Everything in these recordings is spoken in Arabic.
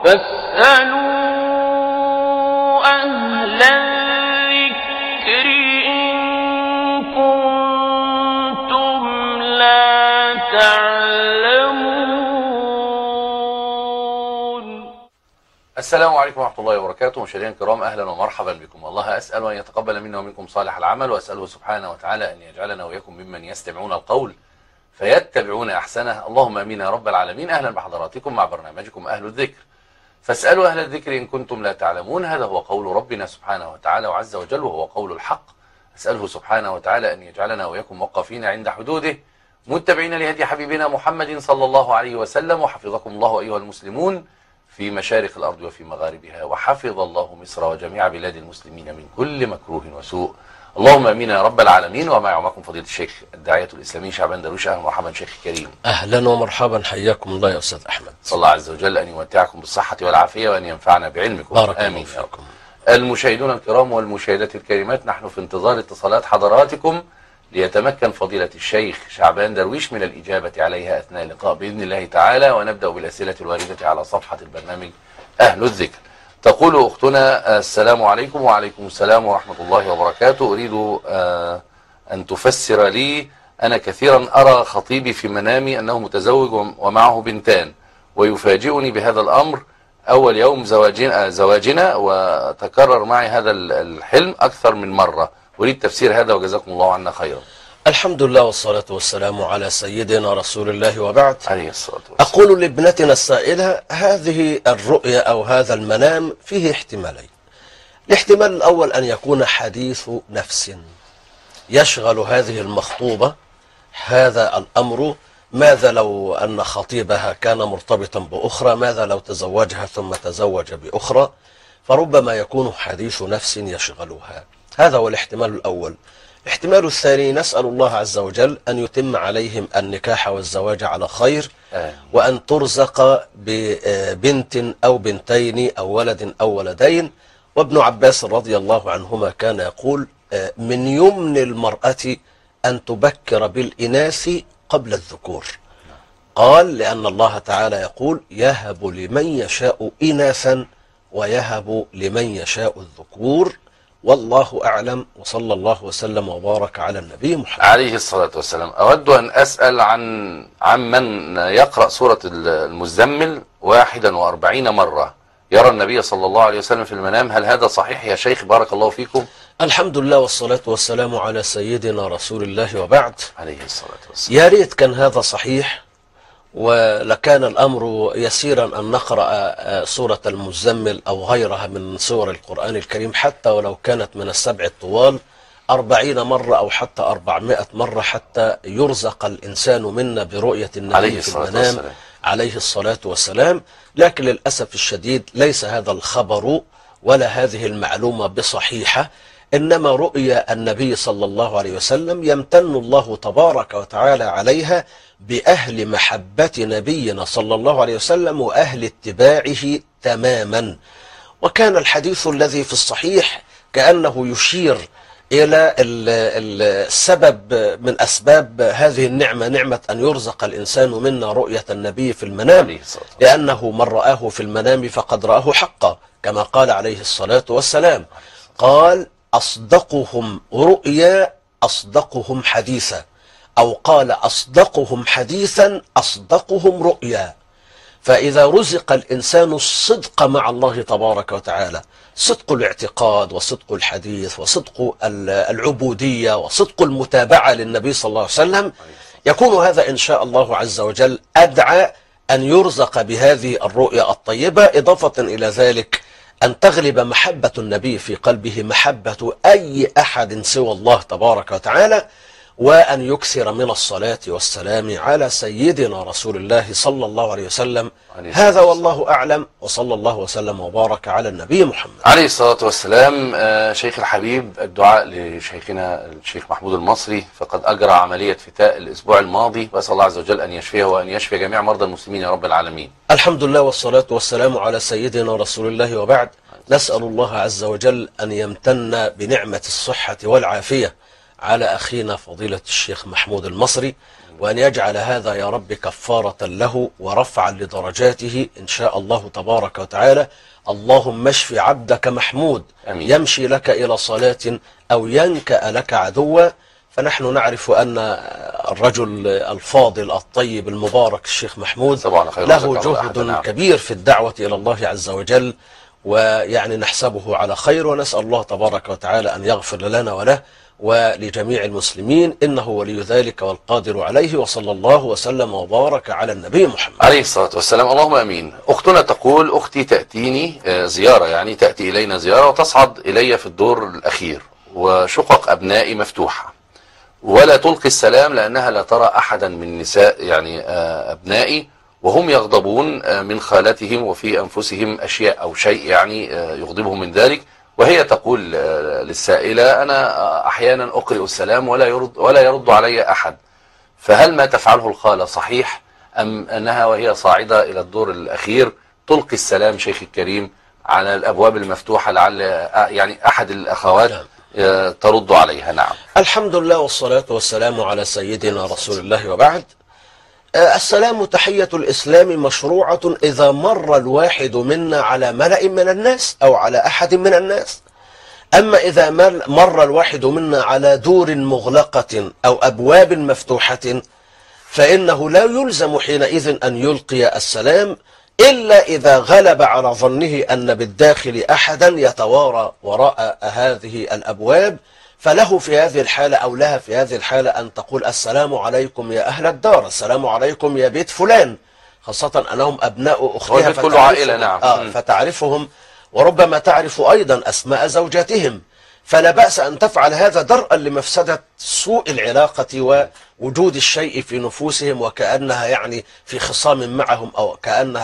فاسألوا أهل الذكر إن كنتم لا تعلمون. السلام عليكم ورحمة الله وبركاته. مشاهدينا الكرام، أهلا ومرحبا بكم. الله أسأل أن يتقبل منا ومنكم صالح العمل، وأسأله سبحانه وتعالى أن يجعلنا وإياكم ممن يستمعون القول فيتبعون أحسنه. اللهم آمين يا رب العالمين. أهلا بحضراتكم مع برنامجكم أهل الذكر. فاسألوا أهل الذكر إن كنتم لا تعلمون. هذا هو قول ربنا سبحانه وتعالى وعز وجل، وهو قول الحق. أسأله سبحانه وتعالى أن يجعلنا وإياكم موقفين عند حدوده، متبعين لهدي حبيبنا محمد صلى الله عليه وسلم. وحفظكم الله أيها المسلمون في مشارق الأرض وفي مغاربها، وحفظ الله مصر وجميع بلاد المسلمين من كل مكروه وسوء. اللهم امين يا رب العالمين. ومعي ومعكم فضيلة الشيخ الداعية الإسلامي شعبان درويش. أهلا ومرحبا شيخ كريم. أهلا ومرحبا، حياكم الله يا أستاذ أحمد. صلى الله عز وجل أن يمتعكم بالصحة والعافية وأن ينفعنا بعلمكم. بارك آمين الله يا رب. فيكم. المشاهدون الكرام والمشاهدات الكريمات، نحن في انتظار اتصالات حضراتكم ليتمكن فضيلة الشيخ شعبان درويش من الإجابة عليها أثناء اللقاء بإذن الله تعالى. ونبدأ بالأسئلة الواردة على صفحة البرنامج أهل الذكر. تقول أختنا: السلام عليكم. وعليكم السلام ورحمة الله وبركاته. أريد أن تفسر لي، أنا كثيرا أرى خطيبي في منامي أنه متزوج ومعه بنتان، ويفاجئني بهذا الأمر أول يوم زواجنا، وتكرر معي هذا الحلم أكثر من مرة. أريد تفسير هذا وجزاكم الله عنا خيرا. الحمد لله والصلاة والسلام على سيدنا رسول الله، وبعد. عليه الصلاة والسلام. أقول لابنتنا السائلة: هذه الرؤيا أو هذا المنام فيه احتمالين. الاحتمال الأول أن يكون حديث نفس يشغل هذه المخطوبة هذا الأمر. ماذا لو أن خطيبها كان مرتبطا بأخرى؟ ماذا لو تزوجها ثم تزوج بأخرى؟ فربما يكون حديث نفس يشغلها. هذا هو الاحتمال الأول. الاحتمال الثاني: نسأل الله عز وجل أن يتم عليهم النكاح والزواج على خير، وأن ترزق ببنت أو بنتين أو ولد أو ولدين. وابن عباس رضي الله عنهما كان يقول: من يمن المرأة أن تبكر بالإناث قبل الذكور. قال: لأن الله تعالى يقول: يهب لمن يشاء إناثا ويهب لمن يشاء الذكور. والله أعلم، وصلى الله وسلم وبارك على النبي محمد عليه الصلاة والسلام. أود أن أسأل عن من يقرأ سورة المزمل 41 مرة، يرى النبي صلى الله عليه وسلم في المنام. هل هذا صحيح يا شيخ؟ بارك الله فيكم. الحمد لله والصلاة والسلام على سيدنا رسول الله، وبعد. عليه الصلاة والسلام. يا ريت كان هذا صحيح، ولكان الأمر يسيرا أن نقرأ سورة المزمل أو غيرها من سور القرآن الكريم، حتى ولو كانت من السبع الطوال 40 مرة أو حتى 400 مرة، حتى يرزق الإنسان منا برؤية النبي في المنام عليه الصلاة والسلام. لكن للأسف الشديد ليس هذا الخبر ولا هذه المعلومة بصحيحة، إنما رؤيا النبي صلى الله عليه وسلم يمتن الله تبارك وتعالى عليها بأهل محبة نبينا صلى الله عليه وسلم وأهل اتباعه تماما. وكان الحديث الذي في الصحيح كأنه يشير إلى السبب من أسباب هذه النعمة، نعمة أن يرزق الإنسان منا رؤية النبي في المنام، لأنه من رآه في المنام فقد رآه حقا، كما قال عليه الصلاة والسلام. قال: أصدقهم رؤيا أصدقهم حديثا، أو قال: أصدقهم حديثا أصدقهم رؤيا. فإذا رزق الإنسان الصدق مع الله تبارك وتعالى، صدق الاعتقاد وصدق الحديث وصدق العبودية وصدق المتابعة للنبي صلى الله عليه وسلم، يكون هذا إن شاء الله عز وجل أدعى أن يرزق بهذه الرؤيا الطيبة. إضافة إلى ذلك أن تغلب محبة النبي في قلبه محبة أي أحد سوى الله تبارك وتعالى، وأن يكثر من الصلاة والسلام على سيدنا رسول الله صلى الله عليه وسلم. هذا والله أعلم، وصلى الله وسلم وبارك على النبي محمد عليه الصلاة والسلام. شيخ الحبيب، الدعاء لشيخنا الشيخ محمود المصري، فقد أجرى عملية فتاء الأسبوع الماضي، وأسأل الله عز وجل أن يشفيه وأن يشفي جميع مرضى المسلمين يا رب العالمين. الحمد لله والصلاة والسلام على سيدنا رسول الله، وبعد. نسأل الله عز وجل أن يمتن بنعمة الصحة والعافية على أخينا فضيلة الشيخ محمود المصري، وأن يجعل هذا يا رب كفارة له ورفعا لدرجاته إن شاء الله تبارك وتعالى. اللهم اشف عبدك محمود أمين. يمشي لك إلى صلاة أو ينكأ لك عدوا. فنحن نعرف أن الرجل الفاضل الطيب المبارك الشيخ محمود طبعا خير له جزاك الله أحد. جهد نعم. كبير في الدعوة إلى الله عز وجل، ويعني نحسبه على خير، ونسأل الله تبارك وتعالى أن يغفر لنا وله ولجميع المسلمين، إنه ولي ذلك والقادر عليه. وصلى الله وسلم وبارك على النبي محمد عليه الصلاة والسلام. اللهم أمين. أختنا تقول: أختي تأتيني زيارة، يعني تأتي إلينا زيارة وتصعد إلي في الدور الأخير، وشقق أبنائي مفتوحة، ولا تلقي السلام لأنها لا ترى أحدا من نساء يعني أبنائي، وهم يغضبون من خالتهم وفي أنفسهم أشياء أو شيء يعني يغضبهم من ذلك. وهي تقول للسائلة: أنا أحيانا أقرئ السلام ولا يرد علي أحد، فهل ما تفعله الخالة صحيح، أم أنها وهي صاعدة إلى الدور الأخير تلقي السلام شيخ الكريم على الأبواب المفتوحة، لعل يعني أحد الأخوات ترد عليها؟ نعم. الحمد لله والصلاة والسلام على سيدنا رسول الله، وبعد. السلام تحية الإسلام مشروعة إذا مر الواحد منا على ملأ من الناس أو على أحد من الناس. أما إذا مر الواحد منا على دور مغلقة أو أبواب مفتوحة فإنه لا يلزم حينئذ أن يلقي السلام، إلا إذا غلب على ظنه أن بالداخل أحدا يتوارى وراء هذه الأبواب، فله في هذه الحالة أو لها في هذه الحالة أن تقول: السلام عليكم يا أهل الدار، السلام عليكم يا بيت فلان، خاصة أنهم أبناء أختها كل عائلة. نعم. فتعرفهم، وربما تعرف أيضا أسماء زوجاتهم، فلا بأس أن تفعل هذا درءا لمفسدة سوء العلاقة ووجود الشيء في نفوسهم، وكأنها يعني في خصام معهم، أو كأنها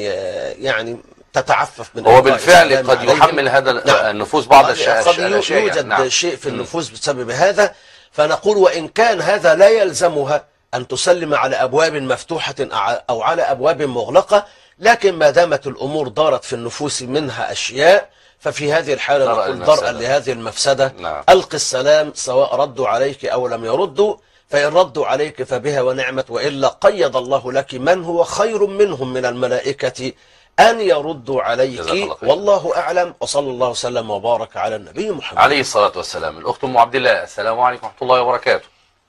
يعني تتعفف من هو بالفعل قد يحمل هذا النفوس بعض الأشياء. يوجد نعم. شيء في النفوس بسبب هذا. فنقول: وإن كان هذا لا يلزمها أن تسلم على أبواب مفتوحة أو على أبواب مغلقة، لكن ما دامت الأمور دارت في النفوس منها أشياء، ففي هذه الحالة نقول درءا لهذه المفسدة: نعم. ألق السلام سواء ردوا عليك أو لم يردوا، فإن ردوا عليك فبها ونعمت، وإلا قيد الله لك من هو خير منهم من الملائكة أن يردوا عليك، والله أعلم. وصلى الله وسلم وبارك على النبي محمد عليه الصلاة والسلام. الأخت أم عبد الله: السلام عليكم ورحمة الله وبركاته.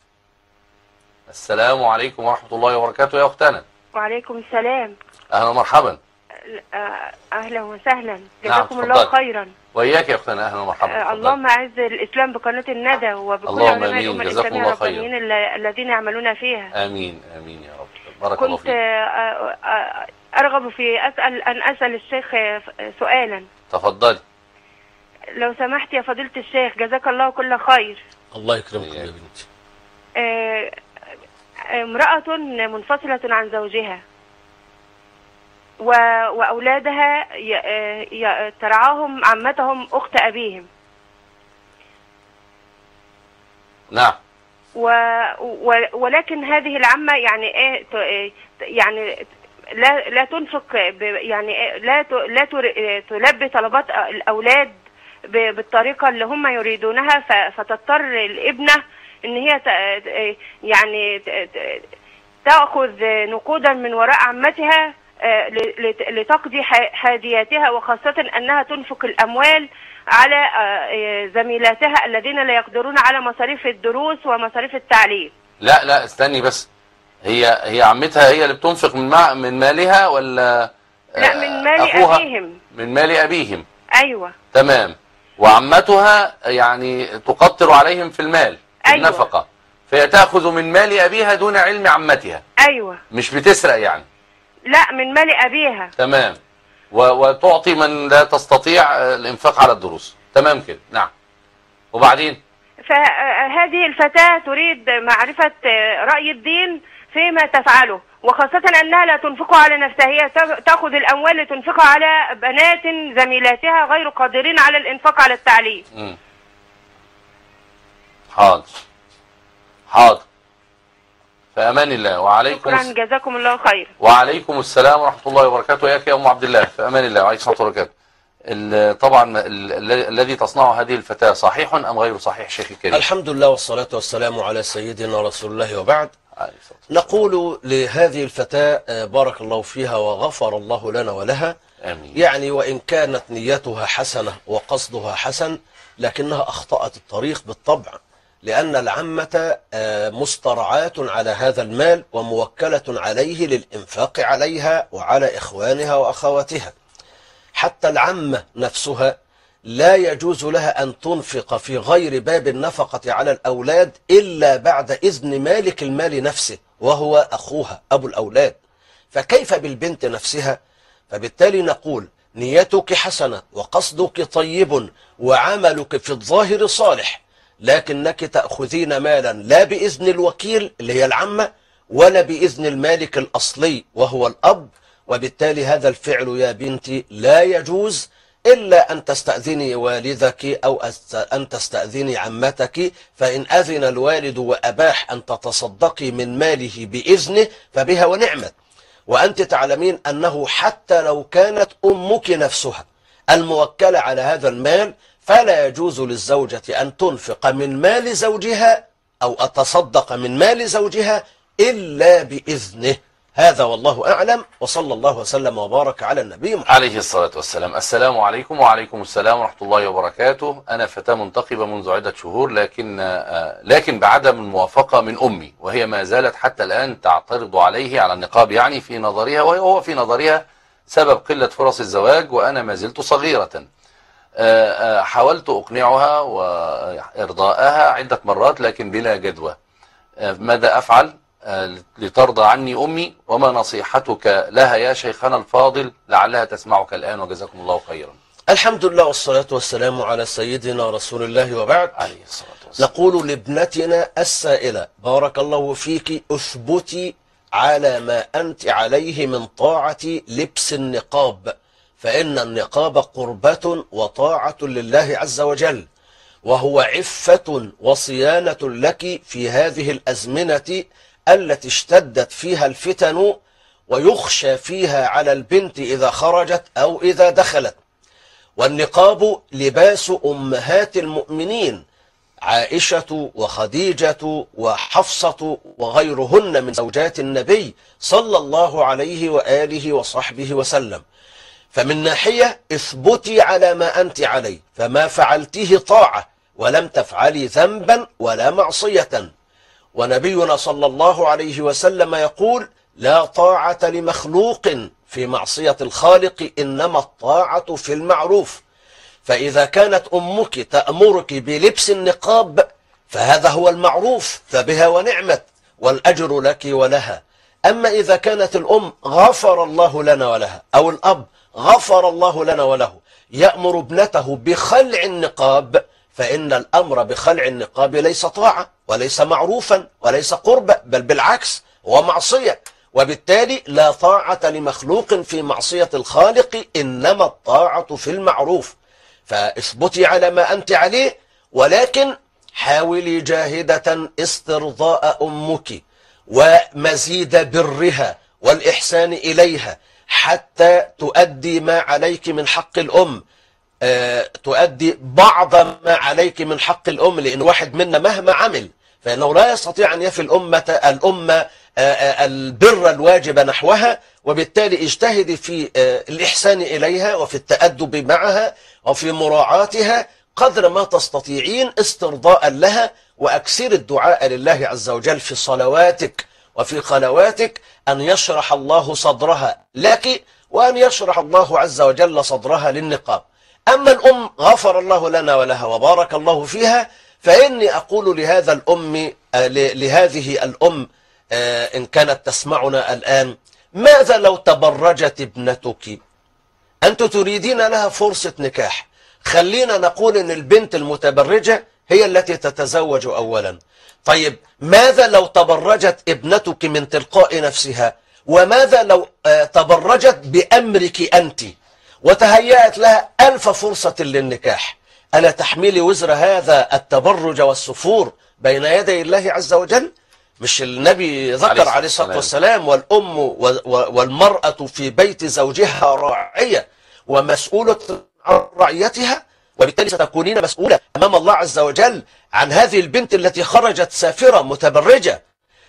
السلام عليكم ورحمة الله وبركاته يا أختنا. وعليكم السلام. أهلا ومرحبا. أهلا وسهلا، نعم. جزاكم الله خيرا. وإياك يا أختنا، أهلا ومرحبا. اللهم أعز الإسلام بقناة الندى وبكل علماء الأمة الإسلامية الربانيين الذين يعملون فيها. آمين آمين يا رب. بارك الله فيك. كنت أرغب في أن أسأل الشيخ سؤالا. تفضلي. لو سمحت يا فضيلة الشيخ، جزاك الله كل خير. الله يكرمكم يا بنتي. امرأة منفصلة عن زوجها وأولادها ترعاهم عمتهم أخت أبيهم. نعم. ولكن هذه العمة يعني لا تنفق، يعني لا تلبي طلبات الأولاد بالطريقة اللي هم يريدونها، فتضطر الابنة ان هي يعني تأخذ نقودا من وراء عمتها لتقضي حاجياتها، وخاصة أنها تنفق الأموال على زميلاتها الذين لا يقدرون على مصاريف الدروس ومصاريف التعليم. لا استني بس، هي عمتها هي اللي بتنفق من مالها ولا لا، من مال أبيهم. من مال أبيهم. أيوة تمام. وعمتها يعني تقطر عليهم في المال، في أيوة. النفقة، فهي تأخذ من مال أبيها دون علم عمتها. أيوة. مش بتسرق يعني. لا، من مال أبيها. تمام. وتعطي من لا تستطيع الإنفاق على الدروس. تمام كده. نعم. وبعدين فهذه الفتاة تريد معرفة رأي الدين فيما تفعله، وخاصة أنها لا تنفقها على نفسها، هي تأخذ الأموال لتنفقها على بنات زميلاتها غير قادرين على الإنفاق على التعليم. حاضر حاضر. في أمان الله. وعليكم شكرا، جزاكم الله خير. وعليكم السلام ورحمة الله وبركاته. وإياك يا أم عبد الله. في أمان الله وعليكم السلام ورحمة الله وبركاته. طبعا الذي تصنعه هذه الفتاة صحيح أم غير صحيح شيخ الكريم؟ الحمد لله والصلاة والسلام على سيدنا رسول الله، وبعد. عليه الصلاة والسلام. نقول لهذه الفتاة بارك الله فيها وغفر الله لنا ولها، آمين. يعني وإن كانت نيتها حسنة وقصدها حسن لكنها أخطأت الطريق بالطبع، لأن العمة مسترعاة على هذا المال وموكلة عليه للإنفاق عليها وعلى إخوانها وأخواتها. حتى العمة نفسها لا يجوز لها أن تنفق في غير باب النفقة على الأولاد إلا بعد إذن مالك المال نفسه وهو أخوها أبو الأولاد، فكيف بالبنت نفسها؟ فبالتالي نقول نيتك حسنة وقصدك طيب وعملك في الظاهر صالح، لكنك تأخذين مالا لا بإذن الوكيل اللي هي العمة ولا بإذن المالك الأصلي وهو الأب، وبالتالي هذا الفعل يا بنتي لا يجوز إلا أن تستأذني والدك أو أن تستأذني عمتك، فإن أذن الوالد وأباح أن تتصدقي من ماله بإذنه فبها ونعمت. وأنت تعلمين أنه حتى لو كانت أمك نفسها الموكلة على هذا المال فلا يجوز للزوجة أن تنفق من مال زوجها أو أتصدق من مال زوجها إلا بإذنه. هذا والله أعلم، وصلى الله وسلم وبارك على النبي محمد عليه الصلاة والسلام. السلام عليكم. وعليكم السلام ورحمة الله وبركاته. أنا فتاة منتقبة منذ عدة شهور، لكن بعدم الموافقة من أمي، وهي ما زالت حتى الآن تعترض عليه على النقاب، يعني في نظرها، وهو في نظرها سبب قلة فرص الزواج، وأنا ما زلت صغيرة. حاولت أقنعها وإرضاءها عدة مرات لكن بلا جدوى. ماذا أفعل لترضى عني أمي؟ وما نصيحتك لها يا شيخنا الفاضل؟ لعلها تسمعك الآن، وجزاكم الله خيرا. الحمد لله والصلاة والسلام على سيدنا رسول الله وبعد. عليه الصلاة والسلام. نقول لابنتنا السائلة بارك الله فيك اثبتي على ما أنت عليه من طاعة لبس النقاب، فإن النقاب قربة وطاعة لله عز وجل، وهو عفة وصيانة لك في هذه الأزمنة التي اشتدت فيها الفتن ويخشى فيها على البنت إذا خرجت أو إذا دخلت. والنقاب لباس أمهات المؤمنين عائشة وخديجة وحفصة وغيرهن من زوجات النبي صلى الله عليه وآله وصحبه وسلم. فمن ناحية اثبتي على ما أنت عليه، فما فعلته طاعة ولم تفعلي ذنبا ولا معصية. ونبينا صلى الله عليه وسلم يقول لا طاعة لمخلوق في معصية الخالق، إنما الطاعة في المعروف. فإذا كانت أمك تأمرك بلبس النقاب فهذا هو المعروف، فبها ونعمت والأجر لك ولها. أما إذا كانت الأم غفر الله لنا ولها أو الأب غفر الله لنا وله يأمر ابنته بخلع النقاب، فإن الأمر بخلع النقاب ليس طاعة وليس معروفا وليس قربة، بل بالعكس هو معصية. وبالتالي لا طاعة لمخلوق في معصية الخالق، إنما الطاعة في المعروف. فاثبتي على ما أنت عليه، ولكن حاولي جاهدة استرضاء أمك ومزيد برها والإحسان إليها حتى تؤدي ما عليك من حق الأم، تؤدي بعض ما عليك من حق الأم، لأن واحد منا مهما عمل فإنه لا يستطيع أن يفي الأمة البر الواجب نحوها. وبالتالي اجتهدي في الإحسان إليها وفي التأدب معها وفي مراعاتها قدر ما تستطيعين استرضاء لها، وأكثر الدعاء لله عز وجل في صلواتك وفي خلواتك أن يشرح الله صدرها لك وأن يشرح الله عز وجل صدرها للنقاب. أما الأم غفر الله لنا ولها وبارك الله فيها، فإني أقول لهذه الأم إن كانت تسمعنا الآن، ماذا لو تبرجت ابنتك؟ أنت تريدين لها فرصة نكاح، خلينا نقول إن البنت المتبرجة هي التي تتزوج أولا. طيب ماذا لو تبرجت ابنتك من تلقاء نفسها؟ وماذا لو تبرجت بأمرك أنت وتهيأت لها 1000 فرصة للنكاح؟ ألا تحملي وزر هذا التبرج والسفور بين يدي الله عز وجل؟ مش النبي ذكر عليه الصلاة والسلام والأم والمرأة في بيت زوجها راعية ومسؤولة عن رعيتها؟ وبالتالي ستكونين مسؤولة أمام الله عز وجل عن هذه البنت التي خرجت سافرة متبرجة.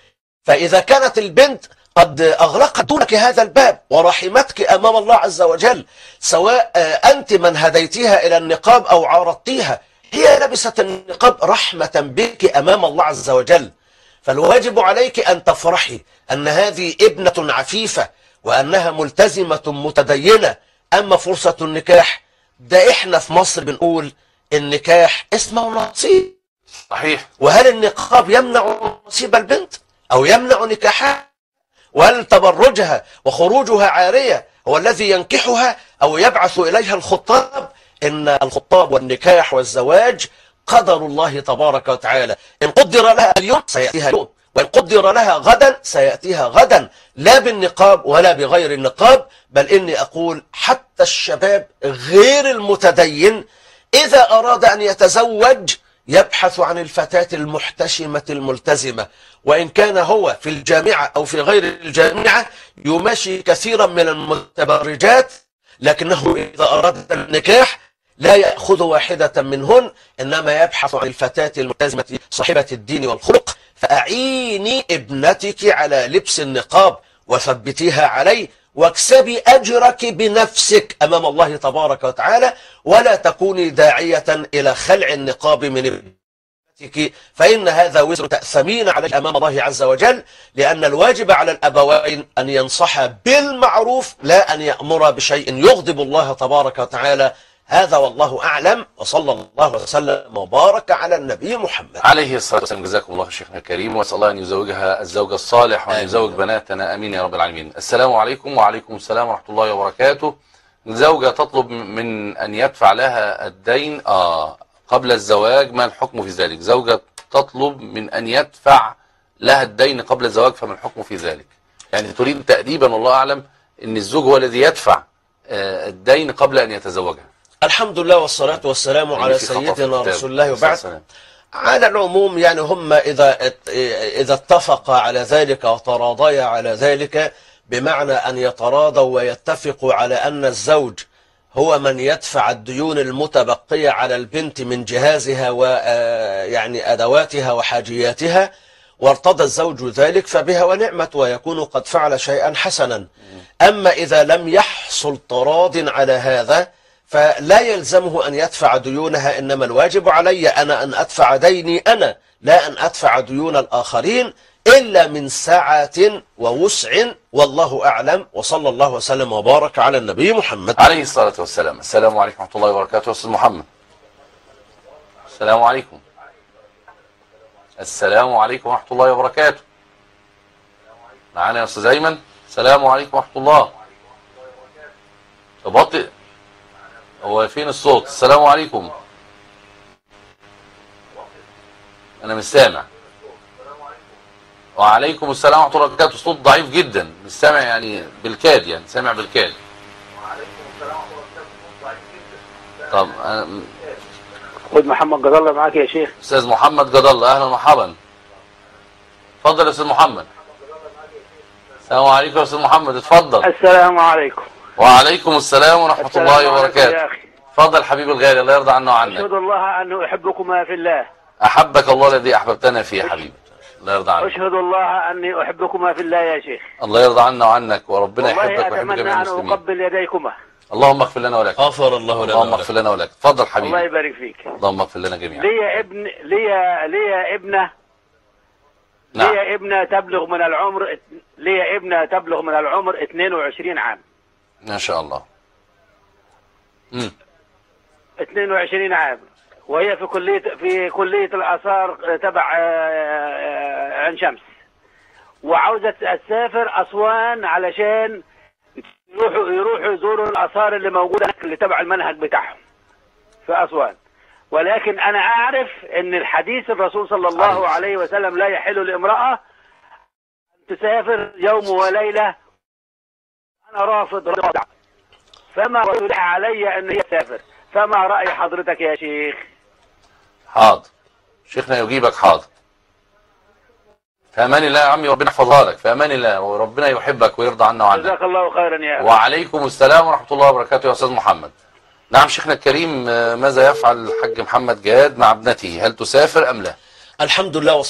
فإذا كانت البنت قد أغلقت دونك هذا الباب ورحمتك أمام الله عز وجل، سواء أنت من هديتها إلى النقاب أو عارضتيها، هي لبست النقاب رحمة بك أمام الله عز وجل. فالواجب عليك أن تفرحي أن هذه ابنة عفيفة وأنها ملتزمة متدينة. أما فرصة النكاح ده إحنا في مصر بنقول النكاح اسمه نصيب. صحيح. وهل النقاب يمنع نصيب البنت أو يمنع نكاحها؟ وهل تبرجها وخروجها عارية هو الذي ينكحها أو يبعث إليها الخطاب؟ إن الخطاب والنكاح والزواج قدر الله تبارك وتعالى، إن قدر لها اليوم سيأتيها اليوم، وإن قدر لها غدا سيأتيها غدا، لا بالنقاب ولا بغير النقاب. بل إني أقول حتى الشباب غير المتدين إذا أراد أن يتزوج يبحث عن الفتاة المحتشمة الملتزمة، وإن كان هو في الجامعة أو في غير الجامعة يمشي كثيرا من المتبرجات، لكنه إذا أراد النكاح لا يأخذ واحدة منهن، إنما يبحث عن الفتاة الملتزمة صاحبة الدين والخلق. فأعيني ابنتك على لبس النقاب وثبتيها عليه، واكسبي أجرك بنفسك أمام الله تبارك وتعالى، ولا تكوني داعية إلى خلع النقاب من ابنتك، فإن هذا وزر تأثمين عليه أمام الله عز وجل. لأن الواجب على الأبوين أن ينصحا بالمعروف لا أن يأمر بشيء يغضب الله تبارك وتعالى. هذا والله أعلم، وصلى الله وسلم وبارك على النبي محمد عليه الصلاة والسلام. جزاكم الله شيخنا الكريم، وأسأل الله أن يزوجها الزوج الصالح وأن يزوج بناتنا، أمين يا رب العالمين. السلام عليكم. وعليكم السلام ورحمة الله وبركاته. زوجة تطلب من أن يدفع لها الدين قبل الزواج، ما الحكم في ذلك؟ زوجة تطلب من أن يدفع لها الدين قبل الزواج، فما الحكم في ذلك؟ يعني تريد تأديبا والله أعلم أن الزوج هو الذي يدفع الدين قبل أن يتزوجها. الحمد لله والصلاة والسلام على سيدنا رسول الله. وبعد، على العموم يعني هم إذا اتفقا على ذلك وتراضيا على ذلك، بمعنى أن يتراضوا ويتفقوا على أن الزوج هو من يدفع الديون المتبقية على البنت من جهازها ويعني أدواتها وحاجياتها، وارتضى الزوج ذلك فبها ونعمت، ويكون قد فعل شيئا حسنا. أما إذا لم يحصل تراض على هذا فلا يلزمه أن يدفع ديونها، إنما الواجب علي أنا أن أدفع ديني أنا، لا أن أدفع ديون الآخرين إلا من سعة ووسع، والله أعلم. وصلى الله وسلم وبارك على النبي محمد عليه الصلاة والسلام. السلام عليكم ورحمة الله وبركاته. أستاذ محمد، السلام عليكم. السلام عليكم ورحمة الله وبركاته. معانا يا أستاذ أيمن. السلام عليكم ورحمة الله. تبطئ، هو فين الصوت؟ السلام عليكم. أنا مش سامع. وعليكم السلام ورحمة الله وبركاته. صوت ضعيف جدا، مش سامع يعني بالكاد، يعني سامع بالكاد. طب خد محمد جد الله معاك يا شيخ. أستاذ محمد جد الله، أهلا ومرحبا. اتفضل يا أستاذ محمد. السلام عليكم يا أستاذ محمد، اتفضل. السلام عليكم. وعليكم السلام ورحمة الله وبركاته. اتفضل حبيبي الغالي، الله يرضى عنا وعنك. أشهد الله أنه أحبكما في الله. أحبك الله الذي أحببتنا فيه يا حبيبي، الله يرضى عنك. أشهد الله أني أحبكما في الله يا شيخ. الله يرضى عنا وعنك، وربنا يحبك والله ويحب أتمنى جميع أن المسلمين. أقبل يديكما. اللهم اغفر لنا ولك. غفر الله لنا. اللهم اغفر لنا ولك. اتفضل حبيبي. الله يبارك فيك. اللهم اغفر لنا جميعا. ليا ابنة نعم. ليا ابنة تبلغ من العمر 22 عام. ما شاء الله. 22 عام، وهي في كلية الآثار تبع عين شمس، وعاوزة تسافر أسوان علشان يروحوا يزوروا الآثار اللي موجودة اللي تبع المنهج بتاعهم في أسوان. ولكن أنا أعرف أن الحديث الرسول صلى الله عليه وسلم لا يحل لامرأة أن تسافر يوم وليلة. أنا رافض، فما رأي علي أن هي تسافر، فما رأي حضرتك يا شيخ؟ حاضر، شيخنا يجيبك. حاضر، في امان الله يا عمي، ربنا يحفظها لك. في امان الله، وربنا يحبك ويرضى عنا وعنك. جزاك الله خيرا يا أخي. وعليكم السلام ورحمة الله وبركاته يا أستاذ محمد. نعم شيخنا الكريم، ماذا يفعل الحاج محمد جهاد مع ابنته؟ هل تسافر أم لا؟ الحمد لله والصلاة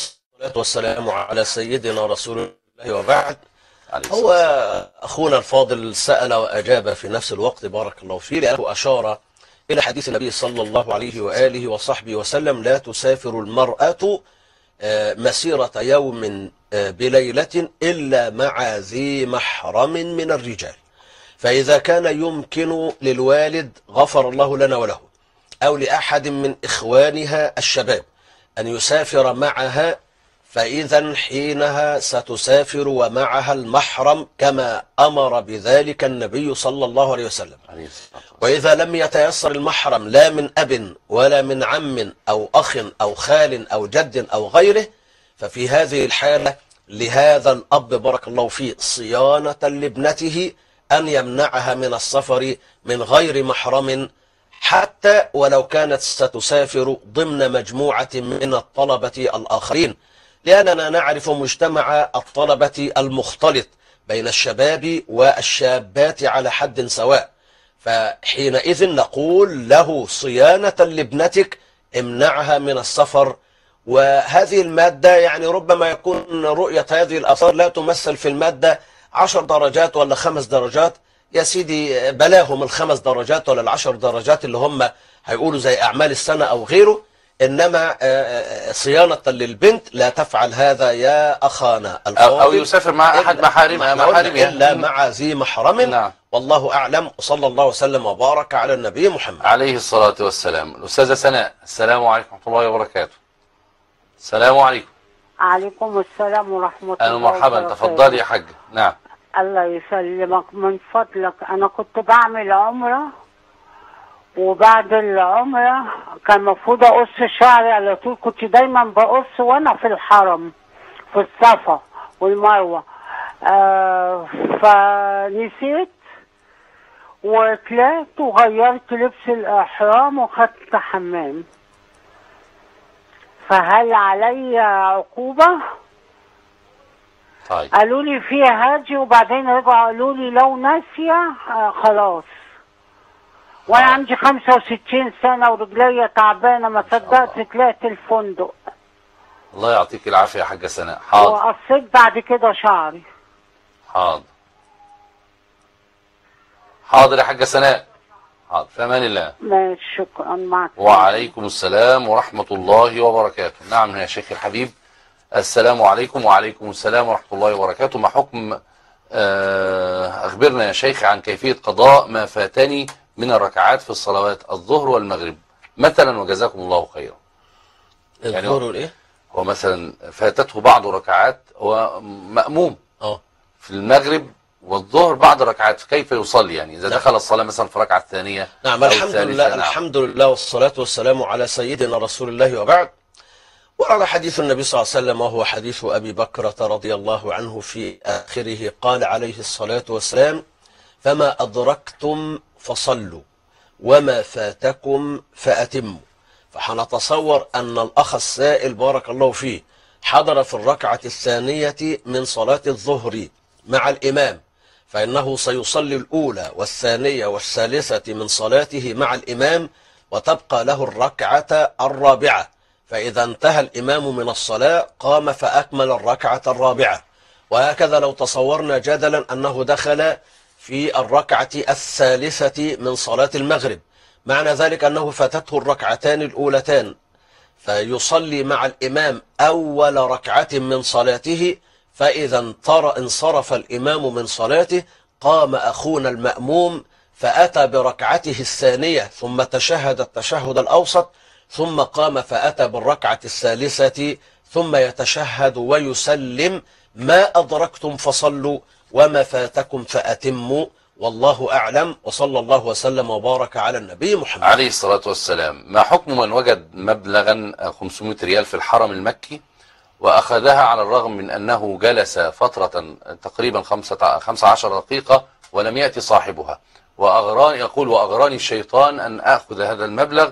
والسلام على سيدنا رسول الله وبعد. عليه هو الصلاة أخونا الفاضل سأل وأجاب في نفس الوقت بارك الله فيه، لأنه أشار إلى حديث النبي صلى الله عليه وآله وصحبه وسلم: لا تسافر المرأة مسيرة يوم بليلة إلا مع ذي محرم من الرجال. فإذا كان يمكن للوالد غفر الله لنا وله أو لأحد من إخوانها الشباب أن يسافر معها، فإذا حينها ستسافر ومعها المحرم كما أمر بذلك النبي صلى الله عليه وسلم. عليه الصلاة والسلام. وإذا لم يتيسر المحرم لا من أب ولا من عم أو أخ أو خال أو جد أو غيره، ففي هذه الحالة لهذا الأب بارك الله فيه صيانة لابنته أن يمنعها من السفر من غير محرم، حتى ولو كانت ستسافر ضمن مجموعة من الطلبة الآخرين، لأننا نعرف مجتمع الطلبة المختلط بين الشباب والشابات على حد سواء. فحينئذ نقول له صيانة لابنتك امنعها من السفر. وهذه المادة يعني ربما يكون رؤية هذه الآثار لا تمثل في المادة 10 درجات ولا 5 درجات، يا سيدي بلاهم ال5 درجات ولا ال10 درجات اللي هم هيقولوا زي أعمال السنة أو غيره، إنما صيانة للبنت لا تفعل هذا يا أخانا الفاضل، أو يسافر مع أحد محارمها إلا مع ذي محرم. نعم. والله أعلم، وصلى الله وسلم وبارك على النبي محمد عليه الصلاة والسلام. الأستاذة سناء، السلام عليكم ورحمة الله وبركاته. السلام عليكم. عليكم السلام ورحمة الله أهلا ومرحبا، تفضلي يا حاج. نعم. الله يسلمك، من فضلك أنا كنت بعمل عمرة، وبعد العمرة كان المفروض أقص شعري على طول، كنت دايما بقص وأنا في الحرم في الصفا والمروة، فنسيت وطلعت وغيرت لبس الإحرام وخدت حمام، فهل علي عقوبة؟ طيب. قالوا لي فيها هاجي، وبعدين رجعوا قالوا لي لو ناسية خلاص. وانا عندي 65 سنة ورجليا تعبانة، ما صدقت طلعت الفندق. الله يعطيك العافية يا حاجة سناء. حاضر. وقصيت بعد كده شعري. حاضر. حاضر يا حاجة سناء. حاضر، في أمان الله. ماشي، شكرا. معك. وعليكم السلام ورحمة الله وبركاته. نعم يا شيخ الحبيب. السلام عليكم. وعليكم السلام ورحمة الله وبركاته. ما حكم أخبرنا يا شيخ عن كيفية قضاء ما فاتني من الركعات في الصلوات الظهر والمغرب مثلا، وجزاكم الله خيرا. يعني هو مثلا فاتته بعض ركعات، هو مأموم في المغرب والظهر بعض ركعات، كيف يصلي يعني إذا دخل الصلاة مثلا في ركعة الثانية؟ نعم. الحمد لله. نعم. الحمد لله والصلاة والسلام على سيدنا رسول الله وبعد. ورد حديث النبي صلى الله عليه وسلم، وهو حديث أبي بكرة رضي الله عنه، في آخره قال عليه الصلاة والسلام: فما أدركتم فصلوا وما فاتكم فأتموا. فحنتصور أن الأخ السائل بارك الله فيه حضر في الركعة الثانية من صلاة الظهر مع الإمام، فإنه سيصلي الأولى والثانية والثالثة من صلاته مع الإمام، وتبقى له الركعة الرابعة. فإذا انتهى الإمام من الصلاة قام فأكمل الركعة الرابعة. وهكذا لو تصورنا جدلا أنه دخل في الركعة الثالثة من صلاة المغرب، معنى ذلك أنه فاتته الركعتان الأولتان، فيصلي مع الإمام أول ركعة من صلاته، فإذا انصرف الإمام من صلاته قام أخونا المأموم فأتى بركعته الثانية، ثم تشهد التشهد الأوسط، ثم قام فأتى بالركعة الثالثة، ثم يتشهد ويسلم. ما أدركتم فصلوا وما فاتكم فأتموا، والله أعلم، وصلى الله وسلم وبارك على النبي محمد عليه الصلاة والسلام. ما حكم من وجد مبلغا 500 ريال في الحرم المكي وأخذها على الرغم من أنه جلس فترة تقريبا 15 دقيقة ولم يأتي صاحبها، وأغراني الشيطان أن أخذ هذا المبلغ،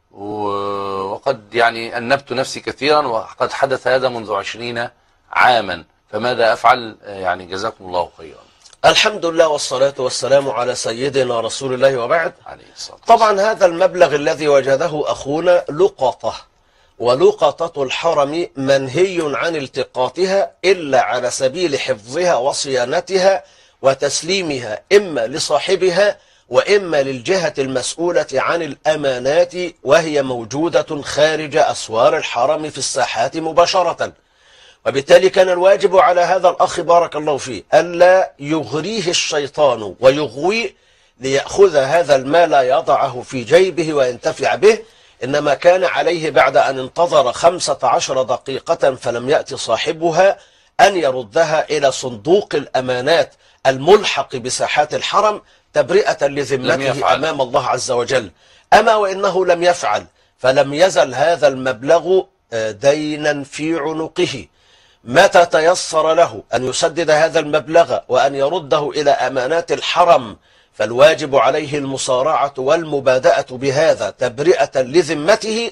وقد يعني أنبت نفسي كثيرا، وقد حدث هذا منذ 20 عاما، فماذا أفعل يعني؟ جزاكم الله خيرا. الحمد لله والصلاة والسلام على سيدنا رسول الله وبعد. عليه الصلاة طبعا هذا المبلغ الذي وجده أخونا لقطة، ولقطة الحرم منهي عن التقاطها إلا على سبيل حفظها وصيانتها وتسليمها إما لصاحبها وإما للجهة المسؤولة عن الأمانات، وهي موجودة خارج أسوار الحرم في الساحات مباشرة. وبالتالي كان الواجب على هذا الأخ بارك الله فيه ألا يغريه الشيطان ويغويه ليأخذ هذا المال يضعه في جيبه وينتفع به، إنما كان عليه بعد أن انتظر 15 دقيقة فلم يأتي صاحبها أن يردها إلى صندوق الأمانات الملحق بساحات الحرم تبرئة لذمته أمام الله عز وجل. أما وإنه لم يفعل فلم يزل هذا المبلغ دينا في عنقه. متى تيسر له أن يسدد هذا المبلغ وأن يرده إلى أمانات الحرم فالواجب عليه المصارعة والمبادئة بهذا تبرئة لذمته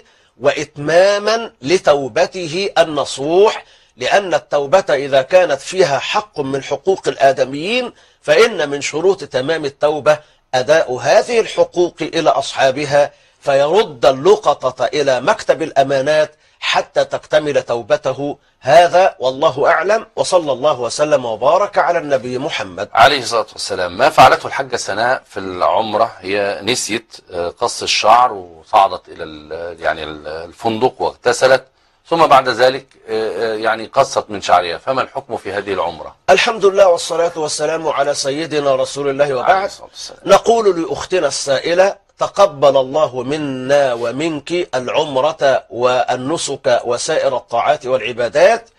وإتماما لتوبته النصوح، لأن التوبة إذا كانت فيها حق من حقوق الآدميين فإن من شروط تمام التوبة أداء هذه الحقوق إلى أصحابها، فيرد اللقطة إلى مكتب الأمانات حتى تكتمل توبته. هذا والله أعلم، وصلى الله وسلم وبارك على النبي محمد عليه الصلاة والسلام. ما فعلته الحاجة سناء في العمرة، هي نسيت قص الشعر وصعدت إلى يعني الفندق واغتسلت، ثم بعد ذلك يعني قصت من شعرها، فما الحكم في هذه العمرة؟ الحمد لله والصلاة والسلام على سيدنا رسول الله، وبعد نقول لأختنا السائلة تقبل الله منا ومنك العمرة والنسك وسائر الطاعات والعبادات،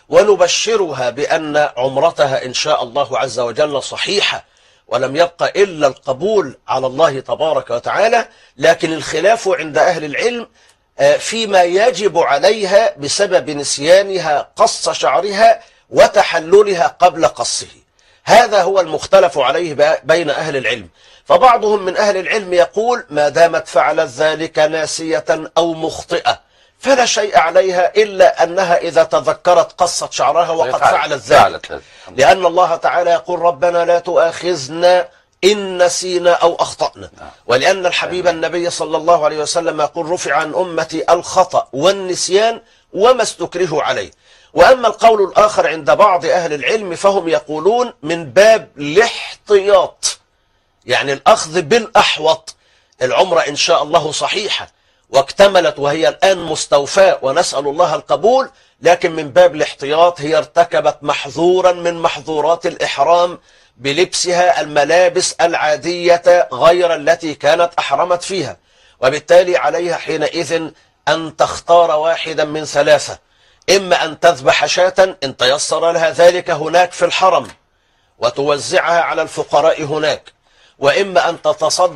ونبشرها بأن عمرتها إن شاء الله عز وجل صحيحة ولم يبقى إلا القبول على الله تبارك وتعالى، لكن الخلاف عند أهل العلم فيما يجب عليها بسبب نسيانها قص شعرها وتحللها قبل قصه. هذا هو المختلف عليه بين أهل العلم. فبعضهم من أهل العلم يقول ما دامت فعلت ذلك ناسية أو مخطئة فلا شيء عليها إلا أنها إذا تذكرت قصت شعرها وقد فعلت ذلك، لأن الله تعالى يقول ربنا لا تؤاخذنا إن نسينا أو أخطأنا، ولأن الحبيب النبي صلى الله عليه وسلم يقول رفع عن أمتي الخطأ والنسيان وما استكرهوا عليه. وأما القول الآخر عند بعض أهل العلم فهم يقولون من باب الاحتياط، يعني الأخذ بالأحوط. العمرة إن شاء الله صحيحة واكتملت وهي الآن مستوفاة ونسأل الله القبول، لكن من باب الاحتياط هي ارتكبت محظورا من محظورات الإحرام بلبسها الملابس العادية غير التي كانت أحرمت فيها، وبالتالي عليها حينئذ أن تختار واحدا من ثلاثة: إما أن تذبح شاة إن تيسر لها ذلك هناك في الحرم وتوزعها على الفقراء هناك، وإما أن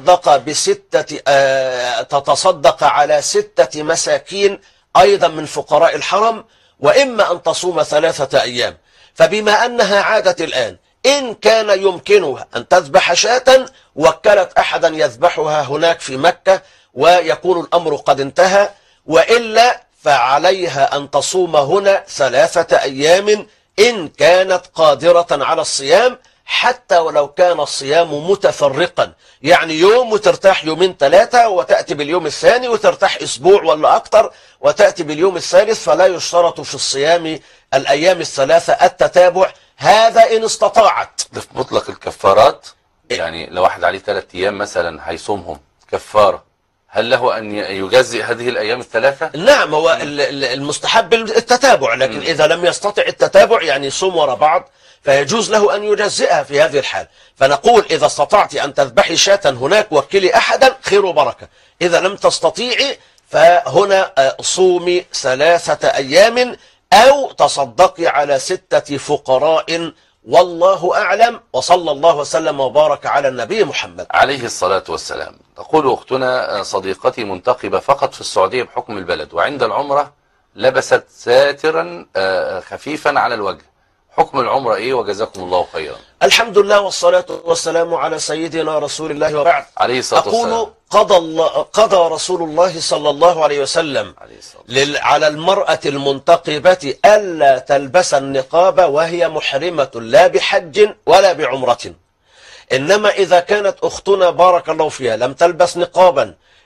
تتصدق على 6 مساكين أيضا من فقراء الحرم، وإما أن تصوم 3 أيام. فبما أنها عادت الآن إن كان يمكنها أن تذبح شاة وكلت أحدا يذبحها هناك في مكة ويكون الأمر قد انتهى، وإلا فعليها أن تصوم هنا 3 أيام إن كانت قادرة على الصيام، حتى ولو كان الصيام متفرقا، يعني يوم وترتاح 2-3 وتأتي باليوم الثاني وترتاح أسبوع ولا أكثر وتأتي باليوم الثالث، فلا يشترط في الصيام الأيام ال3 التتابع، هذا إن استطاعت. ده في مطلق الكفارات، يعني لو واحد عليه 3 أيام مثلا هيصومهم كفارة، هل له أن يجزئ هذه الأيام ال3؟ نعم، هو المستحب التتابع، لكن إذا لم يستطع التتابع يعني يصوم وراء بعض فيجوز له أن يجزئها في هذه الحال. فنقول إذا استطعت أن تذبحي شاة هناك وكلي أحدا خير وبركة، إذا لم تستطيعي فهنا صومي 3 أيام أو تصدقي على 6 فقراء، والله أعلم. وصلى الله وسلم وبارك على النبي محمد عليه الصلاة والسلام. تقول أختنا صديقتي منتقبة فقط في السعودية بحكم البلد، وعند العمرة لبست ساترا خفيفا على الوجه، حكم العمرة إيه؟ وجزاكم الله خيرا. الحمد لله والصلاة والسلام على سيدنا رسول الله، وبعد. عليه الصلاة والسلام. أقول قضى رسول الله صلى الله عليه وسلم على المرأة المنتقبة ألا تلبس النقاب وهي محرمة لا بحج ولا بعمرة. إنما إذا كانت أختنا بارك الله فيها لم تلبس نقابا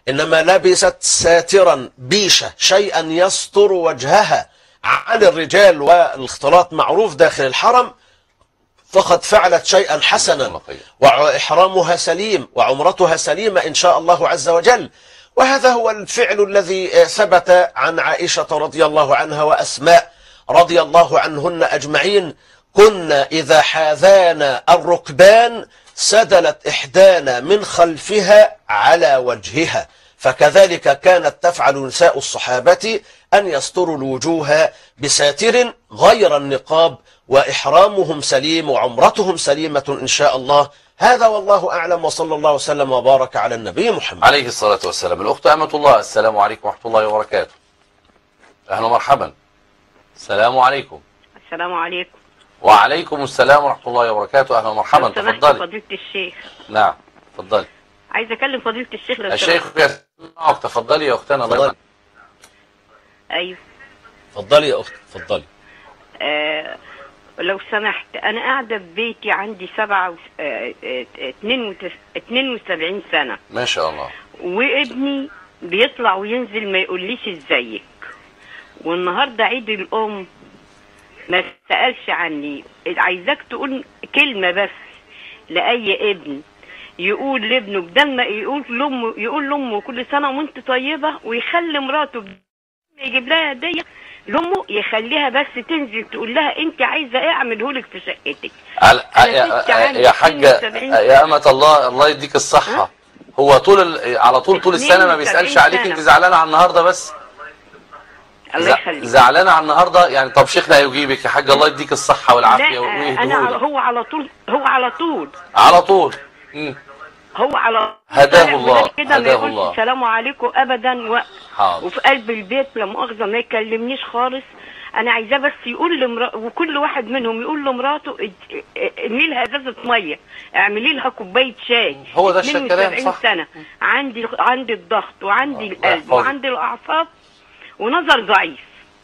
إنما لبست ساترا بيشة شيئا يستر وجهها عن الرجال والاختلاط معروف داخل الحرم، فقد فعلت شيئا حسنا، وإحرامها سليم وعمرتها سليمة إن شاء الله عز وجل. وهذا هو الفعل الذي ثبت عن عائشة رضي الله عنها وأسماء رضي الله عنهن أجمعين: كنا إذا حاذانا الركبان سدلت إحدانا من خلفها على وجهها. فكذلك كانت تفعل نساء الصحابة أن يستروا الوجوه بساتر غير النقاب، وإحرامهم سليم وعمرتهم سليمة إن شاء الله. هذا والله أعلم، وصلى الله وسلم وبارك على النبي محمد عليه الصلاة والسلام. الأخت أمة الله، السلام عليكم ورحمة الله وبركاته. أهلا ومرحبا. السلام عليكم. السلام عليكم. وعليكم السلام ورحمة الله وبركاته. أهلا ومرحبا. تفضلي. فضيلة الشيخ. نعم تفضلي. عايز أكلم فضيلة الشيخ لو الشيخ يسمعك. تفضلي يا أختنا. الله يبارك. أيوه. تفضلي يا أخت تفضلي. لو سمحت، أنا قاعدة في بيتي عندي 72 سنة. ما شاء الله. وابني بيطلع وينزل ما يقوليش ازيك، والنهارده عيد الأم ما سألش عني. عايزاك تقول كلمة بس لأي ابن يقول لابنه، بدل ما يقول لأمه كل سنة وانت طيبة، ويخلي مراته يجيب لها هدية لأمه يخليها بس تنزل تقول لها انت عايزة ايه اعملهولك في شقتك. يا حاجة يا أمة الله، الله يديك الصحة. هو على طول السنة ما بيسألش عليك؟ انت زعلانة على النهاردة بس؟ الله يخليك. زعلانة على النهاردة يعني؟ طب شيخنا هيجيبك يا حاجة، الله يديك الصحة والعافية ويهديهولك. هو على طول هو على طول هداه الله كده، ما هداه يقولش الله. السلام عليكم ابدا حاضر. وفي قلب البيت لا مؤاخذه ما يكلمنيش خالص. انا عايزاه بس يقول وكل واحد منهم يقول لمراته ارمي لها ازازه ميه، اعملي لها كوبايه شاي. هو ده الكلام صح. سنه عندي الضغط وعندي القلب وعندي الاعصاب ونظر ضعيف،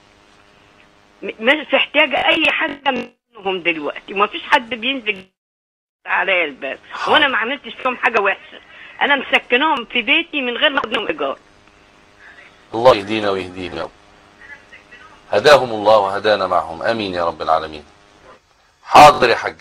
مش محتاجه اي حاجه منهم دلوقتي، وما فيش حد بينزل عليا الباب، وانا ما عملتش فيهم حاجه وحشه. انا مسكناهم في بيتي من غير ما اخد لهم ايجار. الله يهدينا ويهدينا. هداهم الله وهدانا معهم، امين يا رب العالمين. حاضر يا حاج،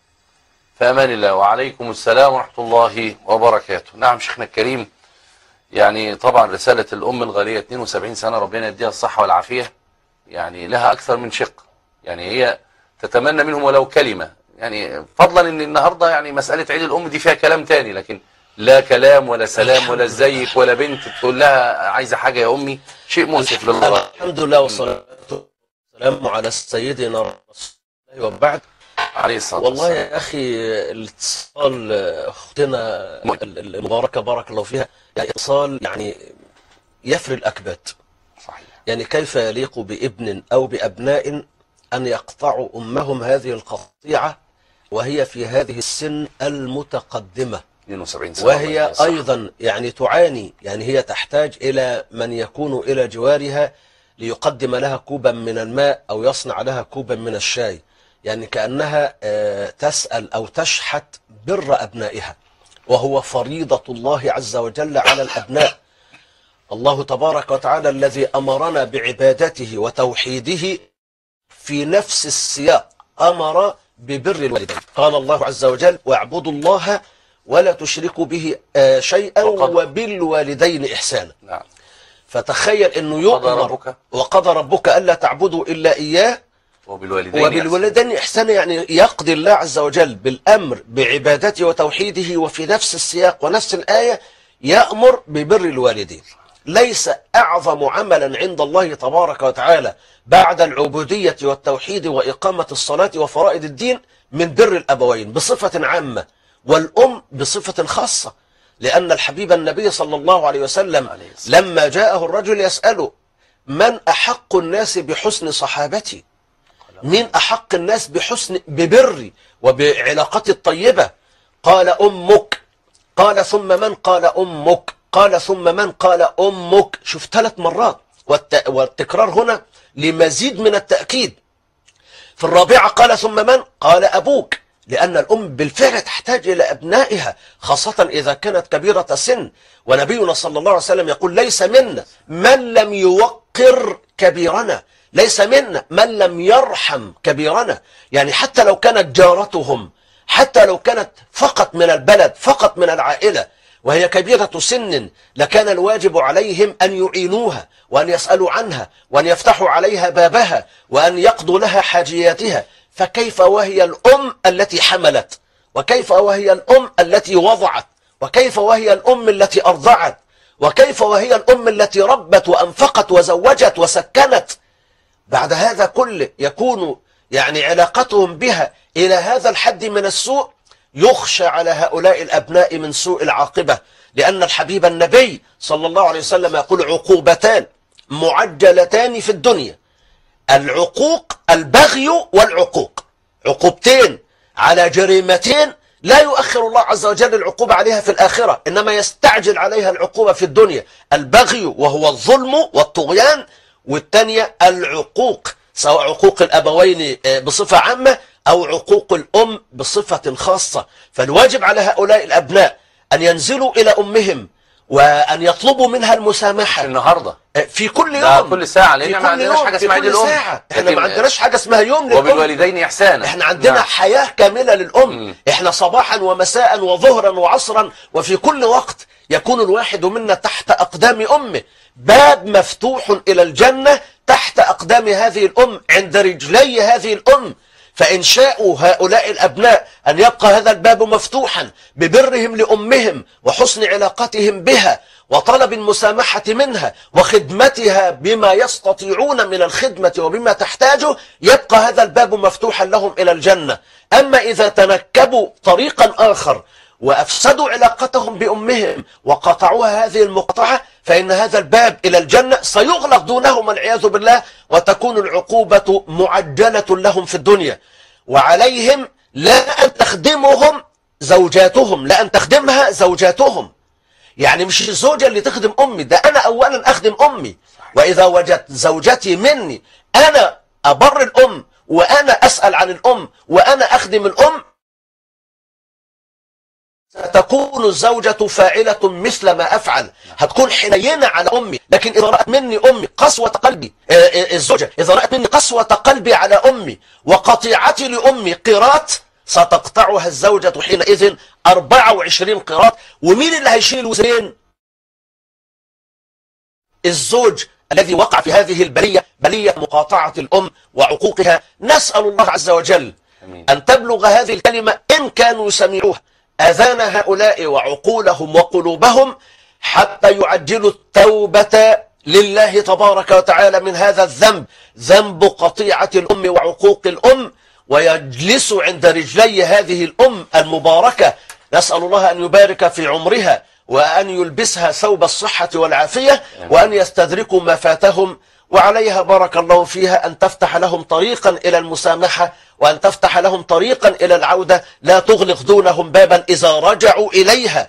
في امان الله. وعليكم السلام ورحمه الله وبركاته. نعم شيخنا الكريم، يعني طبعا رساله الام الغاليه 72 سنه ربنا يديها الصحه والعافيه، يعني لها اكثر من شق. يعني هي تتمنى منهم ولو كلمه، يعني فضلا ان النهارده يعني مساله عيد الام دي فيها كلام تاني، لكن لا كلام ولا سلام ولا ازيك ولا بنت تقول لها عايزه حاجه يا امي، شيء مؤسف لله. الحمد لله والصلاه والسلام على سيدنا رسول الله وبعد. عليه الصلاه والسلام. والله يا اخي الاتصال اختنا المباركه بارك الله فيها، يعني اتصال يعني يفري الاكباد. صحيح. يعني كيف يليق بابن او بابناء أن يقطعوا أمهم هذه القطيعة وهي في هذه السن المتقدمة 72 سنة، وهي أيضا يعني تعاني، يعني هي تحتاج إلى من يكون إلى جوارها ليقدم لها كوبا من الماء أو يصنع لها كوبا من الشاي، يعني كأنها تسأل أو تشحت بر أبنائها، وهو فريضة الله عز وجل على الأبناء. الله تبارك وتعالى الذي أمرنا بعبادته وتوحيده في نفس السياق أمر ببر الوالدين. قال الله عز وجل: واعبدوا الله ولا تشركوا به شيئا وبالوالدين إحسانا. نعم. فتخيل أنه يؤمر وقضى ربك ألا تعبدوا إلا إياه وبالوالدين إحسانا، يعني يقضي الله عز وجل بالأمر بعبادته وتوحيده، وفي نفس السياق ونفس الآية يأمر ببر الوالدين. ليس أعظم عملا عند الله تبارك وتعالى بعد العبودية والتوحيد وإقامة الصلاة وفرائض الدين من بر الأبوين بصفة عامة، والأم بصفة خاصة، لأن الحبيب النبي صلى الله عليه وسلم لما جاءه الرجل يسأله: من أحق الناس بحسن صحابتي؟ من أحق الناس ببري وبعلاقتي الطيبة؟ قال: أمك. قال: ثم من؟ قال: أمك. قال: ثم من؟ قال: أمك. شوف 3 مرات، والتكرار هنا لمزيد من التأكيد. في الرابعة قال: ثم من؟ قال: أبوك. لأن الأم بالفعل تحتاج إلى أبنائها، خاصة إذا كانت كبيرة السن. ونبينا صلى الله عليه وسلم يقول: ليس منا من لم يوقر كبيرنا، ليس منا من لم يرحم كبيرنا. يعني حتى لو كانت جارتهم، حتى لو كانت فقط من البلد، فقط من العائلة، وهي كبيرة سن، لكان الواجب عليهم أن يعينوها وأن يسألوا عنها وأن يفتحوا عليها بابها وأن يقضوا لها حاجياتها. فكيف وهي الأم التي حملت، وكيف وهي الأم التي وضعت، وكيف وهي الأم التي أرضعت، وكيف وهي الأم التي ربت وأنفقت وزوجت وسكنت. بعد هذا كله يكون يعني علاقتهم بها إلى هذا الحد من السوء. يخشى على هؤلاء الأبناء من سوء العاقبة، لأن الحبيب النبي صلى الله عليه وسلم يقول: عقوبتان معجلتان في الدنيا: العقوق، البغي والعقوق. عقوبتين على جريمتين لا يؤخر الله عز وجل العقوبة عليها في الآخرة، إنما يستعجل عليها العقوبة في الدنيا: البغي وهو الظلم والطغيان، والثانية العقوق، سواء عقوق الأبوين بصفة عامة أو عقوق الأم بصفة خاصة. فالواجب على هؤلاء الأبناء أن ينزلوا إلى أمهم وأن يطلبوا منها المسامحة النهارده في كل يوم، كل ساعة، لأن في ما عندناش يوم، حاجة في اسمها كل عيد الأم. ساعة. احنا ما عندناش حاجة اسمها يوم للأم، وبالوالدين إحسانا. احنا عندنا نعم. حياة كاملة للأم. احنا صباحا ومساء وظهرا وعصرا وفي كل وقت يكون الواحد منا تحت أقدام أمه. باب مفتوح إلى الجنة تحت أقدام هذه الأم، عند رجلي هذه الأم. فإن شاءوا هؤلاء الأبناء أن يبقى هذا الباب مفتوحا ببرهم لأمهم وحسن علاقتهم بها وطلب المسامحة منها وخدمتها بما يستطيعون من الخدمة وبما تحتاجه، يبقى هذا الباب مفتوحا لهم إلى الجنة. أما إذا تنكبوا طريقا آخر وأفسدوا علاقتهم بأمهم وقطعوها هذه المقطعة، فإن هذا الباب إلى الجنة سيغلق دونهم والعياذ بالله، وتكون العقوبة معجلة لهم في الدنيا. وعليهم لا أن تخدمهم زوجاتهم، لا أن تخدمها زوجاتهم. يعني مش الزوجة اللي تخدم أمي، ده أنا أولا أخدم أمي. وإذا وجدت زوجتي مني أنا أبر الأم وأنا أسأل عن الأم وأنا أخدم الأم، ستكون الزوجة فاعلة مثل ما أفعل، هتكون حنينة على أمي. لكن إذا رأت مني أمي قسوة قلبي، الزوجة إذا رأت مني قسوة قلبي على أمي وقطيعتي لأمي قيراط، ستقطعها الزوجة حينئذ 24 قيراط. ومين اللي هيشيل الوزرين؟ الزوج الذي وقع في هذه البلية، بلية مقاطعة الأم وعقوقها. نسأل الله عز وجل أن تبلغ هذه الكلمة إن كانوا يسمعوها أذان هؤلاء وعقولهم وقلوبهم، حتى يعجلوا التوبة لله تبارك وتعالى من هذا الذنب، ذنب قطيعة الأم وعقوق الأم، ويجلسوا عند رجلي هذه الأم المباركة. نسأل الله أن يبارك في عمرها وأن يلبسها ثوب الصحة والعافية، وأن يستدركوا ما فاتهم. وعليها بارك الله فيها أن تفتح لهم طريقا إلى المسامحة، وأن تفتح لهم طريقا إلى العودة، لا تغلق دونهم بابا إذا رجعوا إليها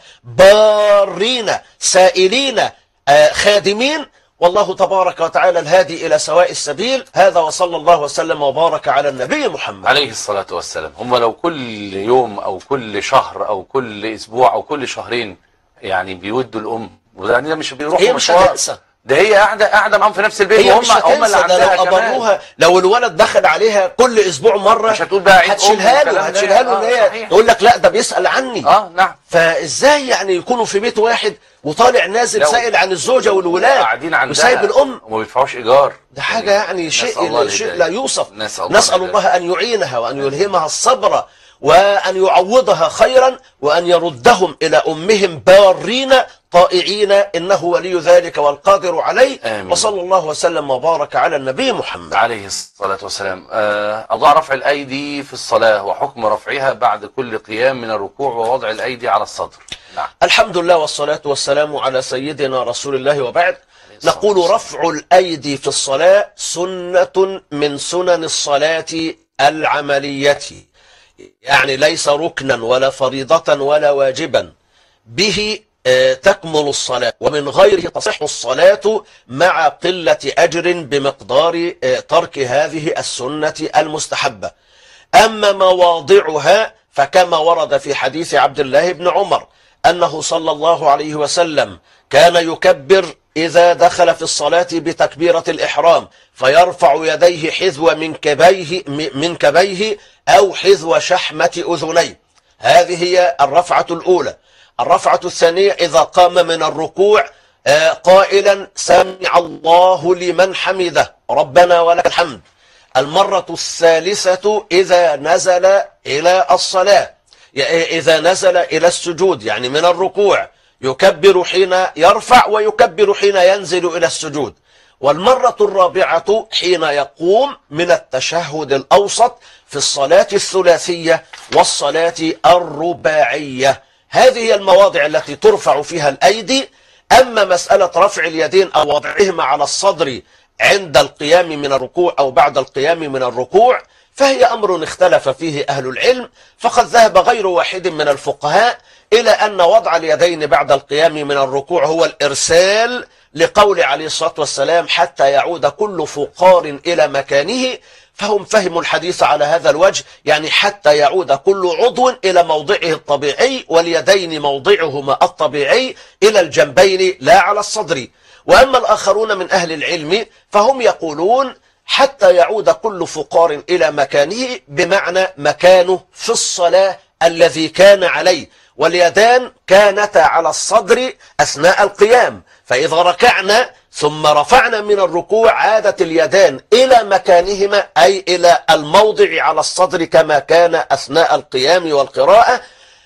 بارين سائلين خادمين. والله تبارك وتعالى الهادي إلى سواء السبيل. هذا وصلى الله وسلم وبارك على النبي محمد عليه الصلاة والسلام. هم لو كل يوم أو كل شهر أو كل أسبوع أو كل شهرين يعني بيودوا الأم، وده مش بيروحوا هي مش مشوار، هتنسى، ده هي قاعده معاهم في نفس البيت، هي وهم مش هتنسى. اللي عندها لو كمان. أبروها، لو الولد دخل عليها كل أسبوع مرة مش هتقول بقى عيد هتشيلها له، هتشيلها له. ان هي صحيح. تقول لك لا ده بيسأل عني. نعم. فازاي يعني يكونوا في بيت واحد وطالع نازل سائل عن الزوجة والولاد قاعدين عندها وسايب الأم وما بيدفعوش إيجار؟ ده حاجة يعني شيء لا يوصف. نسأل الله أن يعينها وأن يلهمها الصبر وأن يعوضها خيرا وأن يردهم إلى أمهم بارين طائعين، إنه ولي ذلك والقادر عليه. آمين. وصلى الله وسلم وبارك على النبي محمد عليه الصلاة والسلام. الله رفع الأيدي في الصلاة وحكم رفعها بعد كل قيام من الركوع ووضع الأيدي على الصدر. نعم. الحمد لله والصلاة والسلام على سيدنا رسول الله، وبعد. نقول رفع الأيدي في الصلاة سنة من سنن الصلاة العملية، يعني ليس ركنا ولا فريضة ولا واجبا، به تكمل الصلاة، ومن غيره تصح الصلاة مع قلة أجر بمقدار ترك هذه السنة المستحبة. أما مواضعها فكما ورد في حديث عبد الله بن عمر أنه صلى الله عليه وسلم كان يكبر إذا دخل في الصلاة بتكبيرة الإحرام فيرفع يديه حذو من كبيه أو حذو شحمة أذنيه. هذه هي الرفعة الأولى. الرفعة الثانية إذا قام من الركوع قائلا سمع الله لمن حمده ربنا ولك الحمد. المرة الثالثة إذا نزل إلى الصلاة، إذا نزل إلى السجود يعني من الركوع يكبر حين يرفع ويكبر حين ينزل إلى السجود. والمرة الرابعة حين يقوم من التشهد الأوسط في الصلاة الثلاثية والصلاة الرباعية. هذه هي المواضع التي ترفع فيها الأيدي. أما مسألة رفع اليدين أو وضعهما على الصدر عند القيام من الركوع أو بعد القيام من الركوع فهي أمر اختلف فيه أهل العلم، فقد ذهب غير واحد من الفقهاء إلى أن وضع اليدين بعد القيام من الركوع هو الإرسال، لقول عليه الصلاة والسلام حتى يعود كل فقار إلى مكانه، فهم فهموا الحديث على هذا الوجه، يعني حتى يعود كل عضو إلى موضعه الطبيعي واليدين موضعهما الطبيعي إلى الجنبين لا على الصدر. وأما الآخرون من أهل العلم فهم يقولون حتى يعود كل فقار إلى مكانه، بمعنى مكانه في الصلاة الذي كان عليه، واليدان كانتا على الصدر أثناء القيام، فإذا ركعنا ثم رفعنا من الركوع عادت اليدان إلى مكانهما أي إلى الموضع على الصدر كما كان أثناء القيام والقراءة.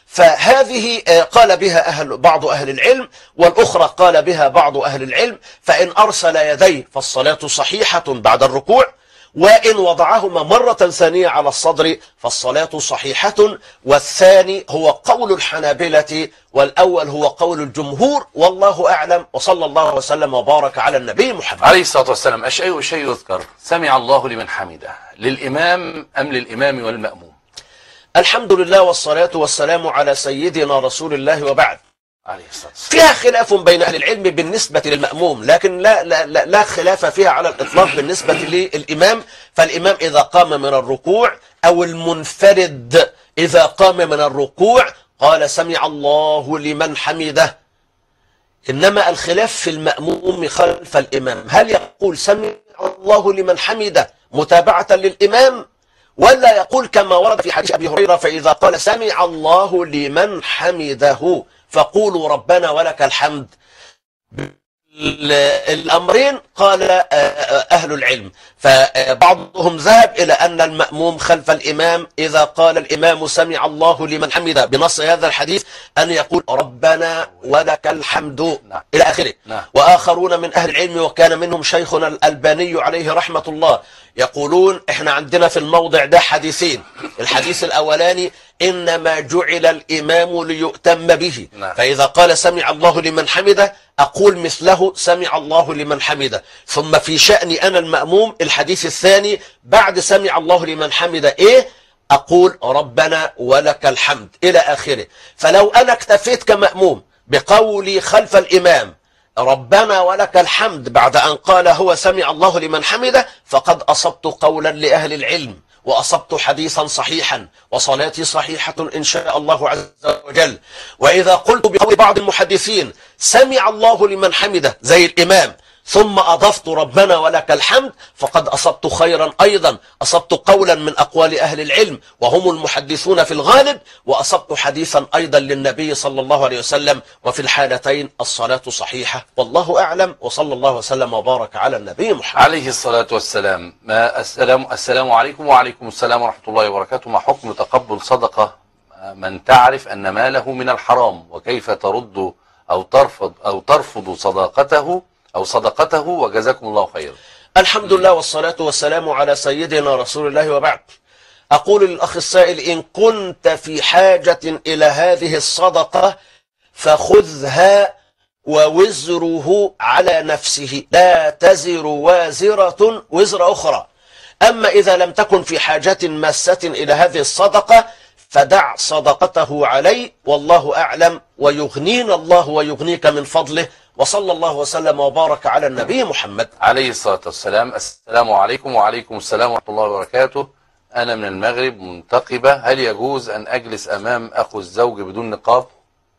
فهذه قال بها بعض أهل العلم، والأخرى قال بها بعض أهل العلم، فإن أرسل يديه فالصلاة صحيحة بعد الركوع، وإن وضعهما مرة ثانية على الصدر فالصلاة صحيحة. والثاني هو قول الحنابلة والأول هو قول الجمهور، والله أعلم، وصلى الله وسلم وبارك على النبي محمد عليه الصلاة والسلام. الشيء يذكر سمع الله لمن حمده للإمام أم للإمام والمأموم؟ الحمد لله والصلاة والسلام على سيدنا رسول الله وبعد. عليه الصلاة والسلام. فيها خلاف بين أهل العلم بالنسبة للمأموم، لكن لا خلاف فيها على الإطلاق بالنسبة للإمام. فالإمام إذا قام من الركوع أو المنفرد إذا قام من الركوع قال سمع الله لمن حمده. إنما الخلاف في المأموم خلف الإمام، هل يقول سمع الله لمن حمده متابعة للإمام، ولا يقول كما ورد في حديث أبي هريرة فإذا قال سمع الله لمن حمده فقولوا ربنا ولك الحمد. الأمرين قال أهل العلم، فبعضهم ذهب إلى أن المأموم خلف الإمام إذا قال الإمام سمع الله لمن حمده بنص هذا الحديث أن يقول ربنا ولك الحمد إلى آخره. وآخرون من أهل العلم وكان منهم شيخنا الألباني عليه رحمة الله يقولون إحنا عندنا في الموضع ده حديثين. الحديث الأولاني إنما جعل الإمام ليؤتم به، فإذا قال سمع الله لمن حمده أقول مثله سمع الله لمن حمده. ثم في شأني أنا المأموم الحديث الثاني بعد سمع الله لمن حمده إيه؟ أقول ربنا ولك الحمد إلى آخره. فلو أنا اكتفيت كمأموم بقولي خلف الإمام ربنا ولك الحمد بعد أن قال هو سمع الله لمن حمده فقد أصبت قولا لأهل العلم وأصبت حديثا صحيحا وصلاتي صحيحة إن شاء الله عز وجل. وإذا قلت بقول بعض المحدثين سمع الله لمن حمده زي الإمام ثم أضفت ربنا ولك الحمد فقد أصبت خيرا أيضا، أصبت قولا من أقوال أهل العلم وهم المحدثون في الغالب، وأصبت حديثا أيضا للنبي صلى الله عليه وسلم، وفي الحالتين الصلاة صحيحة والله أعلم، وصلى الله وسلم وبارك على النبي محمد عليه الصلاة والسلام. السلام عليكم. وعليكم السلام ورحمة الله وبركاته. ما حكم تقبل صدقة من تعرف أن ماله من الحرام، وكيف ترد أو ترفض صدقته وجزاكم الله خيرا. الحمد لله والصلاة والسلام على سيدنا رسول الله وبعد. أقول للأخ السائل إن كنت في حاجة إلى هذه الصدقة فخذها ووزره على نفسه، لا تزر وازرة وزر أخرى. أما إذا لم تكن في حاجة ماسة إلى هذه الصدقة فدع صدقته عليه والله أعلم، ويغنينا الله ويغنيك من فضله، وصلى الله وسلم وبارك على النبي محمد عليه الصلاة والسلام. السلام عليكم. وعليكم السلام ورحمة الله وبركاته. أنا من المغرب منتقبة، هل يجوز أن أجلس أمام أخو الزوج بدون نقاب؟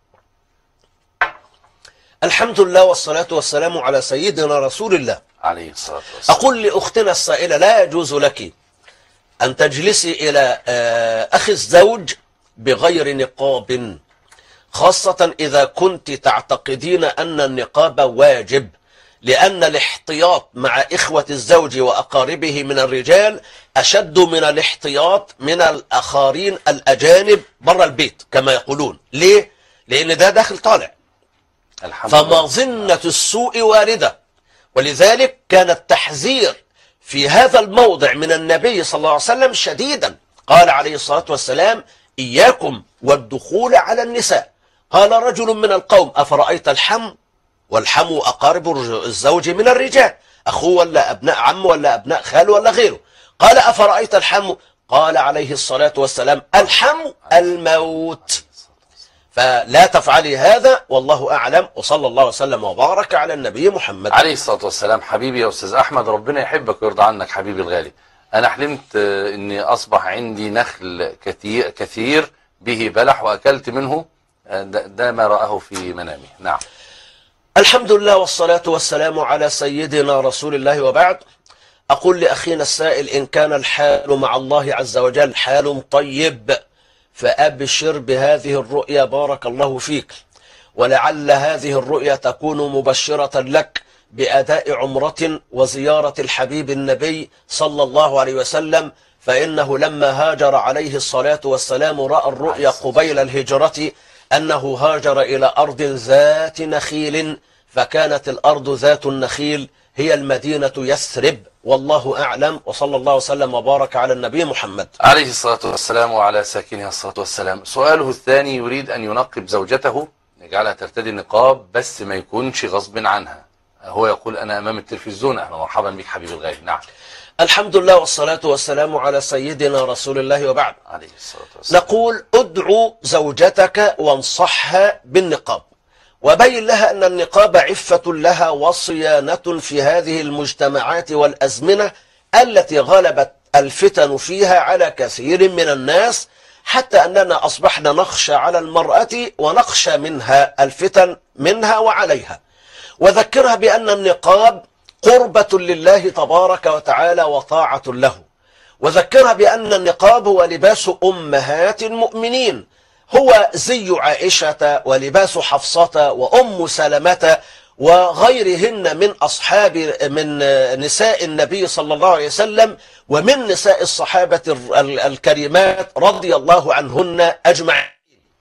الحمد لله والصلاة والسلام على سيدنا رسول الله عليه الصلاة والسلام. أقول لأختنا السائلة لا يجوز لك أن تجلسي إلى أخي الزوج بغير نقاب، خاصة إذا كنت تعتقدين أن النقاب واجب، لأن الاحتياط مع إخوة الزوج وأقاربه من الرجال أشد من الاحتياط من الآخرين الأجانب برا البيت كما يقولون. ليه؟ لأن ده داخل طالع، فمظنة السوء واردة. ولذلك كان التحذير في هذا الموضع من النبي صلى الله عليه وسلم شديدا. قال عليه الصلاة والسلام: إياكم والدخول على النساء. قال رجل من القوم: أفرأيت الحم؟ والحم أقارب الزوج من الرجال، أخوه ولا أبناء عم ولا أبناء خال ولا غيره. قال: أفرأيت الحم؟ قال عليه الصلاة والسلام: الحم الموت. فلا تفعلي هذا، والله أعلم، وصلى الله وسلم وبارك على النبي محمد عليه الصلاة والسلام. حبيبي يا أستاذ أحمد، ربنا يحبك ويرضى عنك حبيبي الغالي. أنا حلمت أني أصبح عندي نخل كثير به بلح وأكلت منه، ده ما رآه في منامي. نعم. الحمد لله والصلاة والسلام على سيدنا رسول الله، وبعد. أقول لأخينا السائل: إن كان الحال مع الله عز وجل حال طيب فأبشر بهذه الرؤيا، بارك الله فيك، ولعل هذه الرؤيا تكون مبشرة لك بأداء عمرة وزيارة الحبيب النبي صلى الله عليه وسلم، فإنه لما هاجر عليه الصلاة والسلام رأى الرؤيا قبيل الهجرة أنه هاجر إلى أرض ذات نخيل، فكانت الأرض ذات النخيل هي المدينة يثرب، والله أعلم، وصلى الله وسلم وبارك على النبي محمد عليه الصلاة والسلام وعلى ساكنها الصلاة والسلام. سؤاله الثاني: يريد أن ينقب زوجته، يجعلها ترتدي النقاب بس ما يكونش غصب عنها. هو يقول: أنا أمام التلفزيون. أهلا مرحبا بك حبيبي الغالي. نعم. الحمد لله والصلاة والسلام على سيدنا رسول الله، وبعد. عليه الصلاة والسلام. نقول: ادعو زوجتك وانصحها بالنقاب، وبين لها أن النقاب عفة لها وصيانة في هذه المجتمعات والأزمنة التي غلبت الفتن فيها على كثير من الناس، حتى أننا أصبحنا نخشى على المرأة ونخشى منها الفتن منها وعليها. وذكرها بأن النقاب قربة لله تبارك وتعالى وطاعة له. وذكرها بأن النقاب هو لباس أمهات المؤمنين، هو زي عائشة ولباس حفصة وأم سلمة وغيرهن من نساء النبي صلى الله عليه وسلم ومن نساء الصحابة الكريمات رضي الله عنهن أجمعين.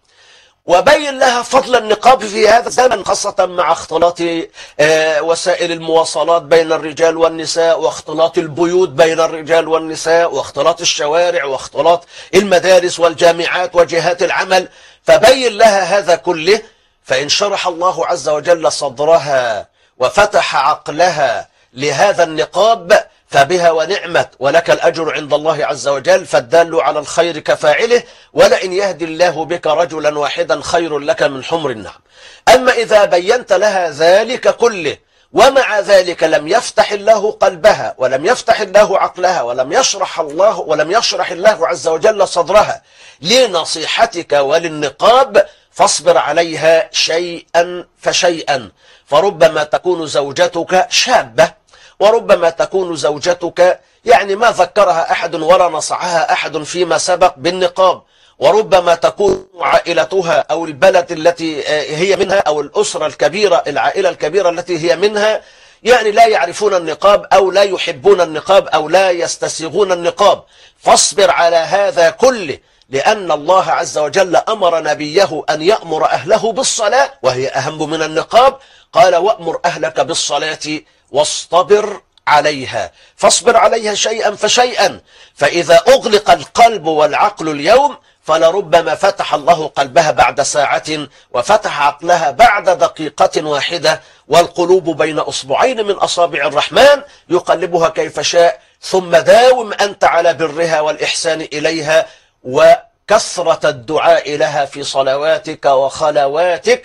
وبين لها فضل النقاب في هذا الزمن، خاصة مع اختلاط وسائل المواصلات بين الرجال والنساء، واختلاط البيوت بين الرجال والنساء، واختلاط الشوارع، واختلاط المدارس والجامعات وجهات العمل. فبين لها هذا كله، فإن شرح الله عز وجل صدرها وفتح عقلها لهذا النقاب فبها ونعمت، ولك الأجر عند الله عز وجل، فالدال على الخير كفاعله، ولئن يهدي الله بك رجلا واحدا خير لك من حمر النعم. أما إذا بينت لها ذلك كله ومع ذلك لم يفتح الله قلبها ولم يفتح الله عقلها ولم يشرح الله عز وجل صدرها لنصيحتك وللنقاب، فاصبر عليها شيئا فشيئا. فربما تكون زوجتك شابة، وربما تكون زوجتك يعني ما ذكرها أحد ولا نصحها أحد فيما سبق بالنقاب، وربما تكون عائلتها أو البلد التي هي منها أو الأسرة الكبيرة، العائلة الكبيرة التي هي منها، يعني لا يعرفون النقاب أو لا يحبون النقاب أو لا يستسيغون النقاب. فاصبر على هذا كله، لأن الله عز وجل أمر نبيه أن يأمر أهله بالصلاة وهي أهم من النقاب. قال: وأمر أهلك بالصلاة واصطبر عليها. فاصبر عليها شيئا فشيئا. فإذا أغلق القلب والعقل اليوم فلربما فتح الله قلبها بعد ساعة وفتح عقلها بعد دقيقة واحدة، والقلوب بين أصبعين من أصابع الرحمن يقلبها كيف شاء. ثم داوم أنت على برها والإحسان إليها وكثرة الدعاء لها في صلواتك وخلواتك،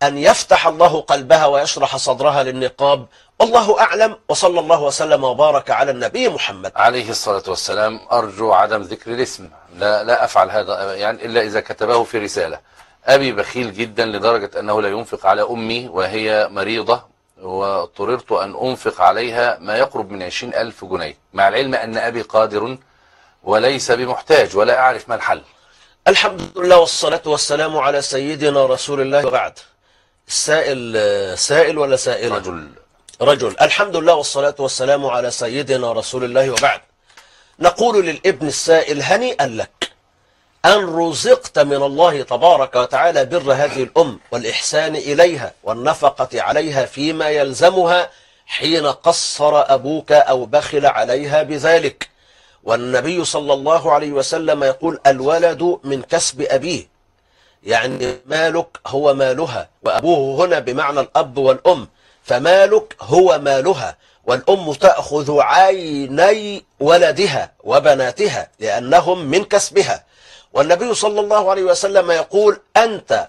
أن يفتح الله قلبها ويشرح صدرها للنقاب. والله أعلم، وصلى الله وسلم وبارك على النبي محمد عليه الصلاة والسلام. أرجو عدم ذكر الاسم، لا أفعل هذا يعني إلا إذا كتبه في رسالة. أبي بخيل جدا لدرجة أنه لا ينفق على أمي وهي مريضة، واضطررت أن أنفق عليها ما يقرب من 20,000 جنيه، مع العلم أن أبي قادر وليس بمحتاج، ولا أعرف ما الحل. الحمد لله والصلاة والسلام على سيدنا رسول الله. وبعد، السائل سائل ولا سائل؟ رجل. الحمد لله والصلاة والسلام على سيدنا رسول الله. وبعد، نقول للابن السائل: هنيئا لك أن رزقت من الله تبارك وتعالى بر هذه الأم والإحسان إليها والنفقة عليها فيما يلزمها حين قصر أبوك أو بخل عليها بذلك. والنبي صلى الله عليه وسلم يقول: الولد من كسب أبيه، يعني مالك هو مالها، وأبوه هنا بمعنى الأب والأم، فمالك هو مالها، والأم تأخذ عيني ولدها وبناتها لأنهم من كسبها. والنبي صلى الله عليه وسلم يقول: أنت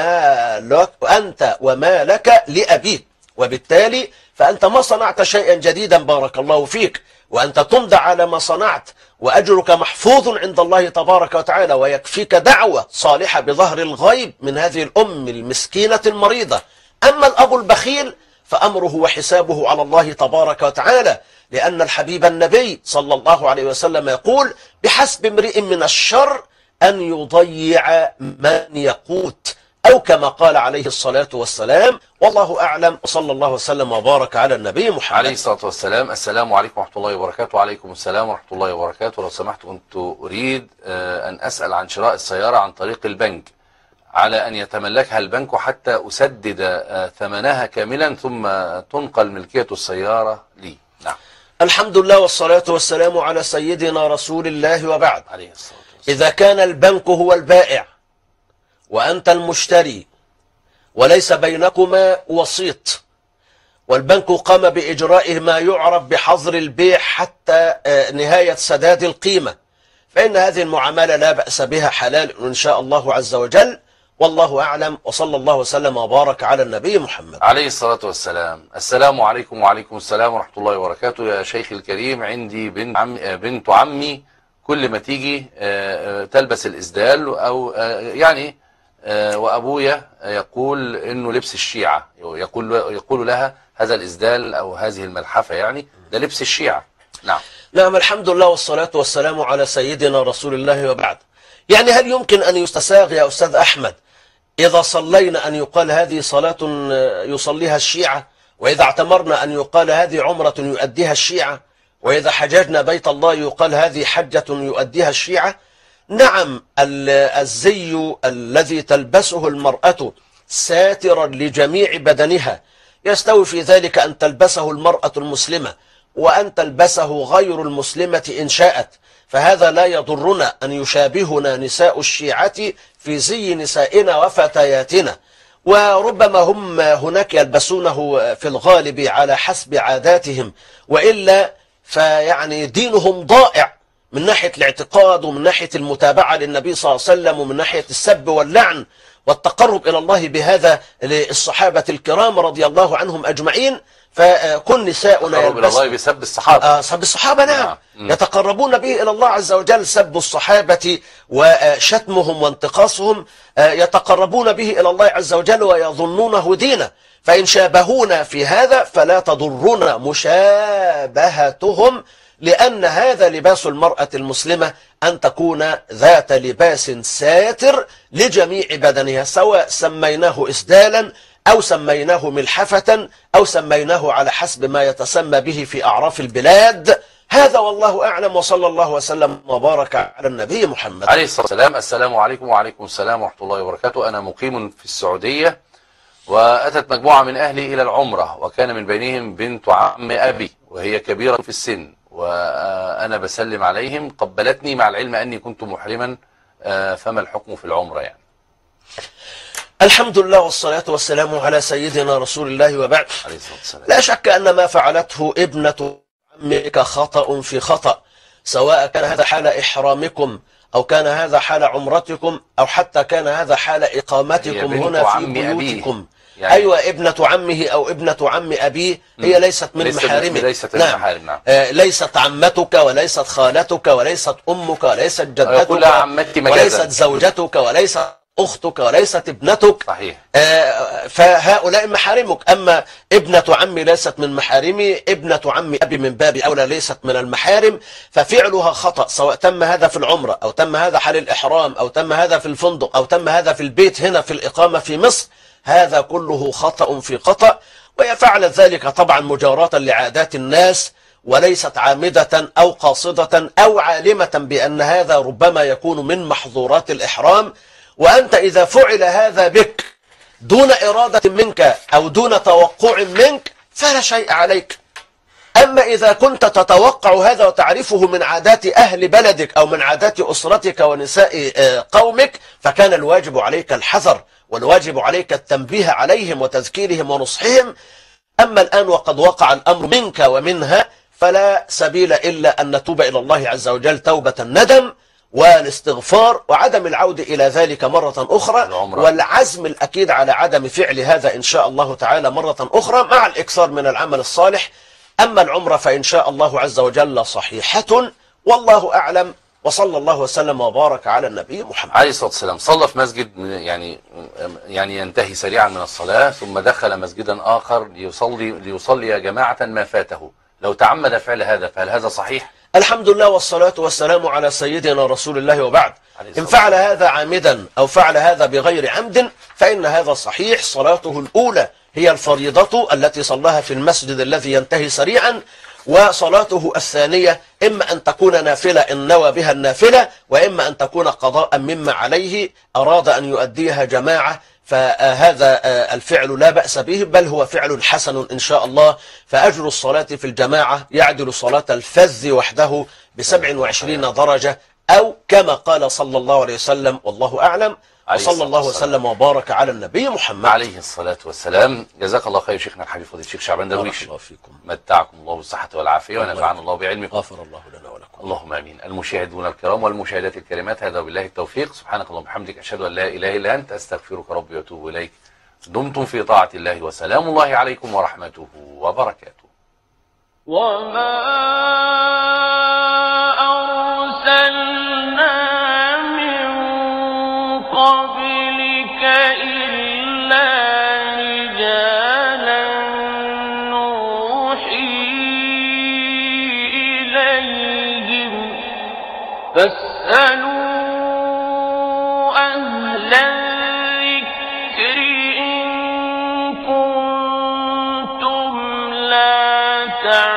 ومالك لأبيك، وبالتالي فأنت ما صنعت شيئا جديدا بارك الله فيك، وأنت تمدى على ما صنعت، وأجرك محفوظ عند الله تبارك وتعالى، ويكفيك دعوة صالحة بظهر الغيب من هذه الأم المسكينة المريضة. أما الأب البخيل فأمره وحسابه على الله تبارك وتعالى، لأن الحبيب النبي صلى الله عليه وسلم يقول: بحسب امرئ من الشر أن يضيع من يقوت، أو كما قال عليه الصلاة والسلام. والله أعلم، وصلى الله وسلم وبارك على النبي محمد عليه الصلاة والسلام. السلام عليكم ورحمة الله وبركاته. وعليكم السلام ورحمة الله وبركاته. لو سمحت، كنت أريد أن أسأل عن شراء السيارة عن طريق البنك، على أن يتملكها البنك حتى أسدد ثمنها كاملا ثم تنقل ملكية السيارة لي. نعم. الحمد لله والصلاة والسلام على سيدنا رسول الله. وبعد، عليه الصلاة والسلام. إذا كان البنك هو البائع وأنت المشتري وليس بينكما وسيط، والبنك قام بإجراء ما يعرف بحظر البيع حتى نهاية سداد القيمة، فإن هذه المعاملة لا بأس بها، حلال إن شاء الله عز وجل. والله أعلم، وصلى الله وسلم وبارك على النبي محمد عليه الصلاة والسلام. السلام عليكم. وعليكم السلام ورحمة الله وبركاته. يا شيخ الكريم، عندي بنت عمي كل ما تيجي تلبس الإسدال أو يعني وأبويا يقول إنه لبس الشيعة، يقول لها هذا الإسدال أو هذه الملحفة يعني ده لبس الشيعة. نعم. نعم. الحمد لله والصلاة والسلام على سيدنا رسول الله. وبعد، يعني هل يمكن أن يستساغ يا أستاذ أحمد إذا صلينا أن يقال هذه صلاة يصليها الشيعة، وإذا اعتمرنا أن يقال هذه عمرة يؤديها الشيعة، وإذا حججنا بيت الله يقال هذه حجة يؤديها الشيعة؟ نعم. الزي الذي تلبسه المرأة ساترا لجميع بدنها، يستوي في ذلك أن تلبسه المرأة المسلمة وأن تلبسه غير المسلمة إن شاءت، فهذا لا يضرنا أن يشابهنا نساء الشيعة في زي نسائنا وفتياتنا، وربما هم هناك يلبسونه في الغالب على حسب عاداتهم، وإلا فيعني دينهم ضائع من ناحية الاعتقاد ومن ناحية المتابعة للنبي صلى الله عليه وسلم ومن ناحية السب واللعن والتقرب إلى الله بهذا للصحابة الكرام رضي الله عنهم أجمعين. فكن نساؤنا يلبسن إلى الله بسب الصحابة. سب الصحابة. نعم. يتقربون به إلى الله عز وجل، سب الصحابة وشتمهم وانتقاصهم يتقربون به إلى الله عز وجل ويظنونه دينا، فإن شابهونا في هذا فلا تضرنا مشابهتهم، لأن هذا لباس المرأة المسلمة أن تكون ذات لباس ساتر لجميع بدنها، سواء سميناه إسدالا أو سميناه ملحفة أو سميناه على حسب ما يتسمى به في أعراف البلاد. هذا والله أعلم، وصلى الله وسلم وبارك على النبي محمد عليه الصلاة والسلام. السلام عليكم. وعليكم السلام ورحمة الله وبركاته. أنا مقيم في السعودية، وأتت مجموعة من أهلي إلى العمرة، وكان من بينهم بنت عم أبي وهي كبيرة في السن، وأنا بسلم عليهم، قبلتني مع العلم أني كنت محرما، فما الحكم في العمرة يعني؟ الحمد لله والصلاة والسلام على سيدنا رسول الله. وبعد، لا شك أن ما فعلته ابنة عمك خطأ في خطأ، سواء كان هذا حال إحرامكم أو كان هذا حال عمرتكم، أو حتى كان هذا حال إقامتكم هنا في بيوتكم. يعني أيوة، ابنة عمه أو ابنة عم أبيه هي ليست من محارمه. ليست من محارم. نعم. ليست عمتك وليست خالتك وليست أمك وليست جدتك وليست زوجتك وليست أختك وليست ابنتك. صحيح. فهؤلاء محارمك. أما ابنة عمي ليست من محارمي، ابنة عم أبي من باب أولى ليست من المحارم، ففعلها خطأ، سواء تم هذا في العمرة أو تم هذا حال الإحرام أو تم هذا في الفندق أو تم هذا في البيت هنا في الإقامة في مصر، هذا كله خطأ في خطأ. وهي فعلت ذلك طبعا مجاراة لعادات الناس، وليست عامدة أو قاصدة أو عالمة بأن هذا ربما يكون من محظورات الإحرام. وأنت إذا فعل هذا بك دون إرادة منك أو دون توقع منك فلا شيء عليك. أما إذا كنت تتوقع هذا وتعرفه من عادات أهل بلدك أو من عادات أسرتك ونساء قومك، فكان الواجب عليك الحذر، والواجب عليك التنبيه عليهم وتذكيرهم ونصحهم. أما الآن وقد وقع الأمر منك ومنها، فلا سبيل إلا أن نتوب إلى الله عز وجل توبة الندم والاستغفار وعدم العودة إلى ذلك مرة أخرى، والعزم الأكيد على عدم فعل هذا إن شاء الله تعالى مرة أخرى، مع الإكثار من العمل الصالح. أما العمرة فإن شاء الله عز وجل صحيحة، والله أعلم. وصلى الله وسلم وبارك على النبي محمد عليه الصلاة والسلام. صلى في مسجد يعني ينتهي سريعا من الصلاة، ثم دخل مسجدا آخر ليصلي جماعة ما فاته. لو تعمد فعل هذا فهل هذا صحيح؟ الحمد لله والصلاة والسلام على سيدنا رسول الله، وبعد. إن فعل هذا عامدا أو فعل هذا بغير عمد فإن هذا صحيح. صلاته الأولى هي الفريضة التي صلاها في المسجد الذي ينتهي سريعا، وصلاته الثانية إما أن تكون نافلة إن نوى بها النافلة، وإما أن تكون قضاء مما عليه أراد أن يؤديها جماعة، فهذا الفعل لا بأس به، بل هو فعل حسن إن شاء الله. فأجر الصلاة في الجماعة يعدل صلاة الفذ وحده ب27 درجة، أو كما قال صلى الله عليه وسلم، والله أعلم. وصلى الله وسلم وبارك على النبي محمد عليه الصلاة والسلام. جزاك الله خير شيخنا الحبيب فضيلة الشيخ شعبان درويش. الله فيكم. متعكم الله بالصحة والعافية ونفعنا الله بعلمكم. غفر الله لنا ولكم. اللهم امين. المشاهدون الكرام والمشاهدات الكريمات، هذا وبالله التوفيق. سبحانك اللهم وبحمدك، اشهد ان لا اله الا انت، استغفرك ربي واتوب اليك. دمتم في طاعة الله، وسلام الله عليكم ورحمته وبركاته. وما أرسلنا من قبلك إلا رجالا نوحي إليهم فاسألوا أهل الذكر إن كنتم لا تعلمون.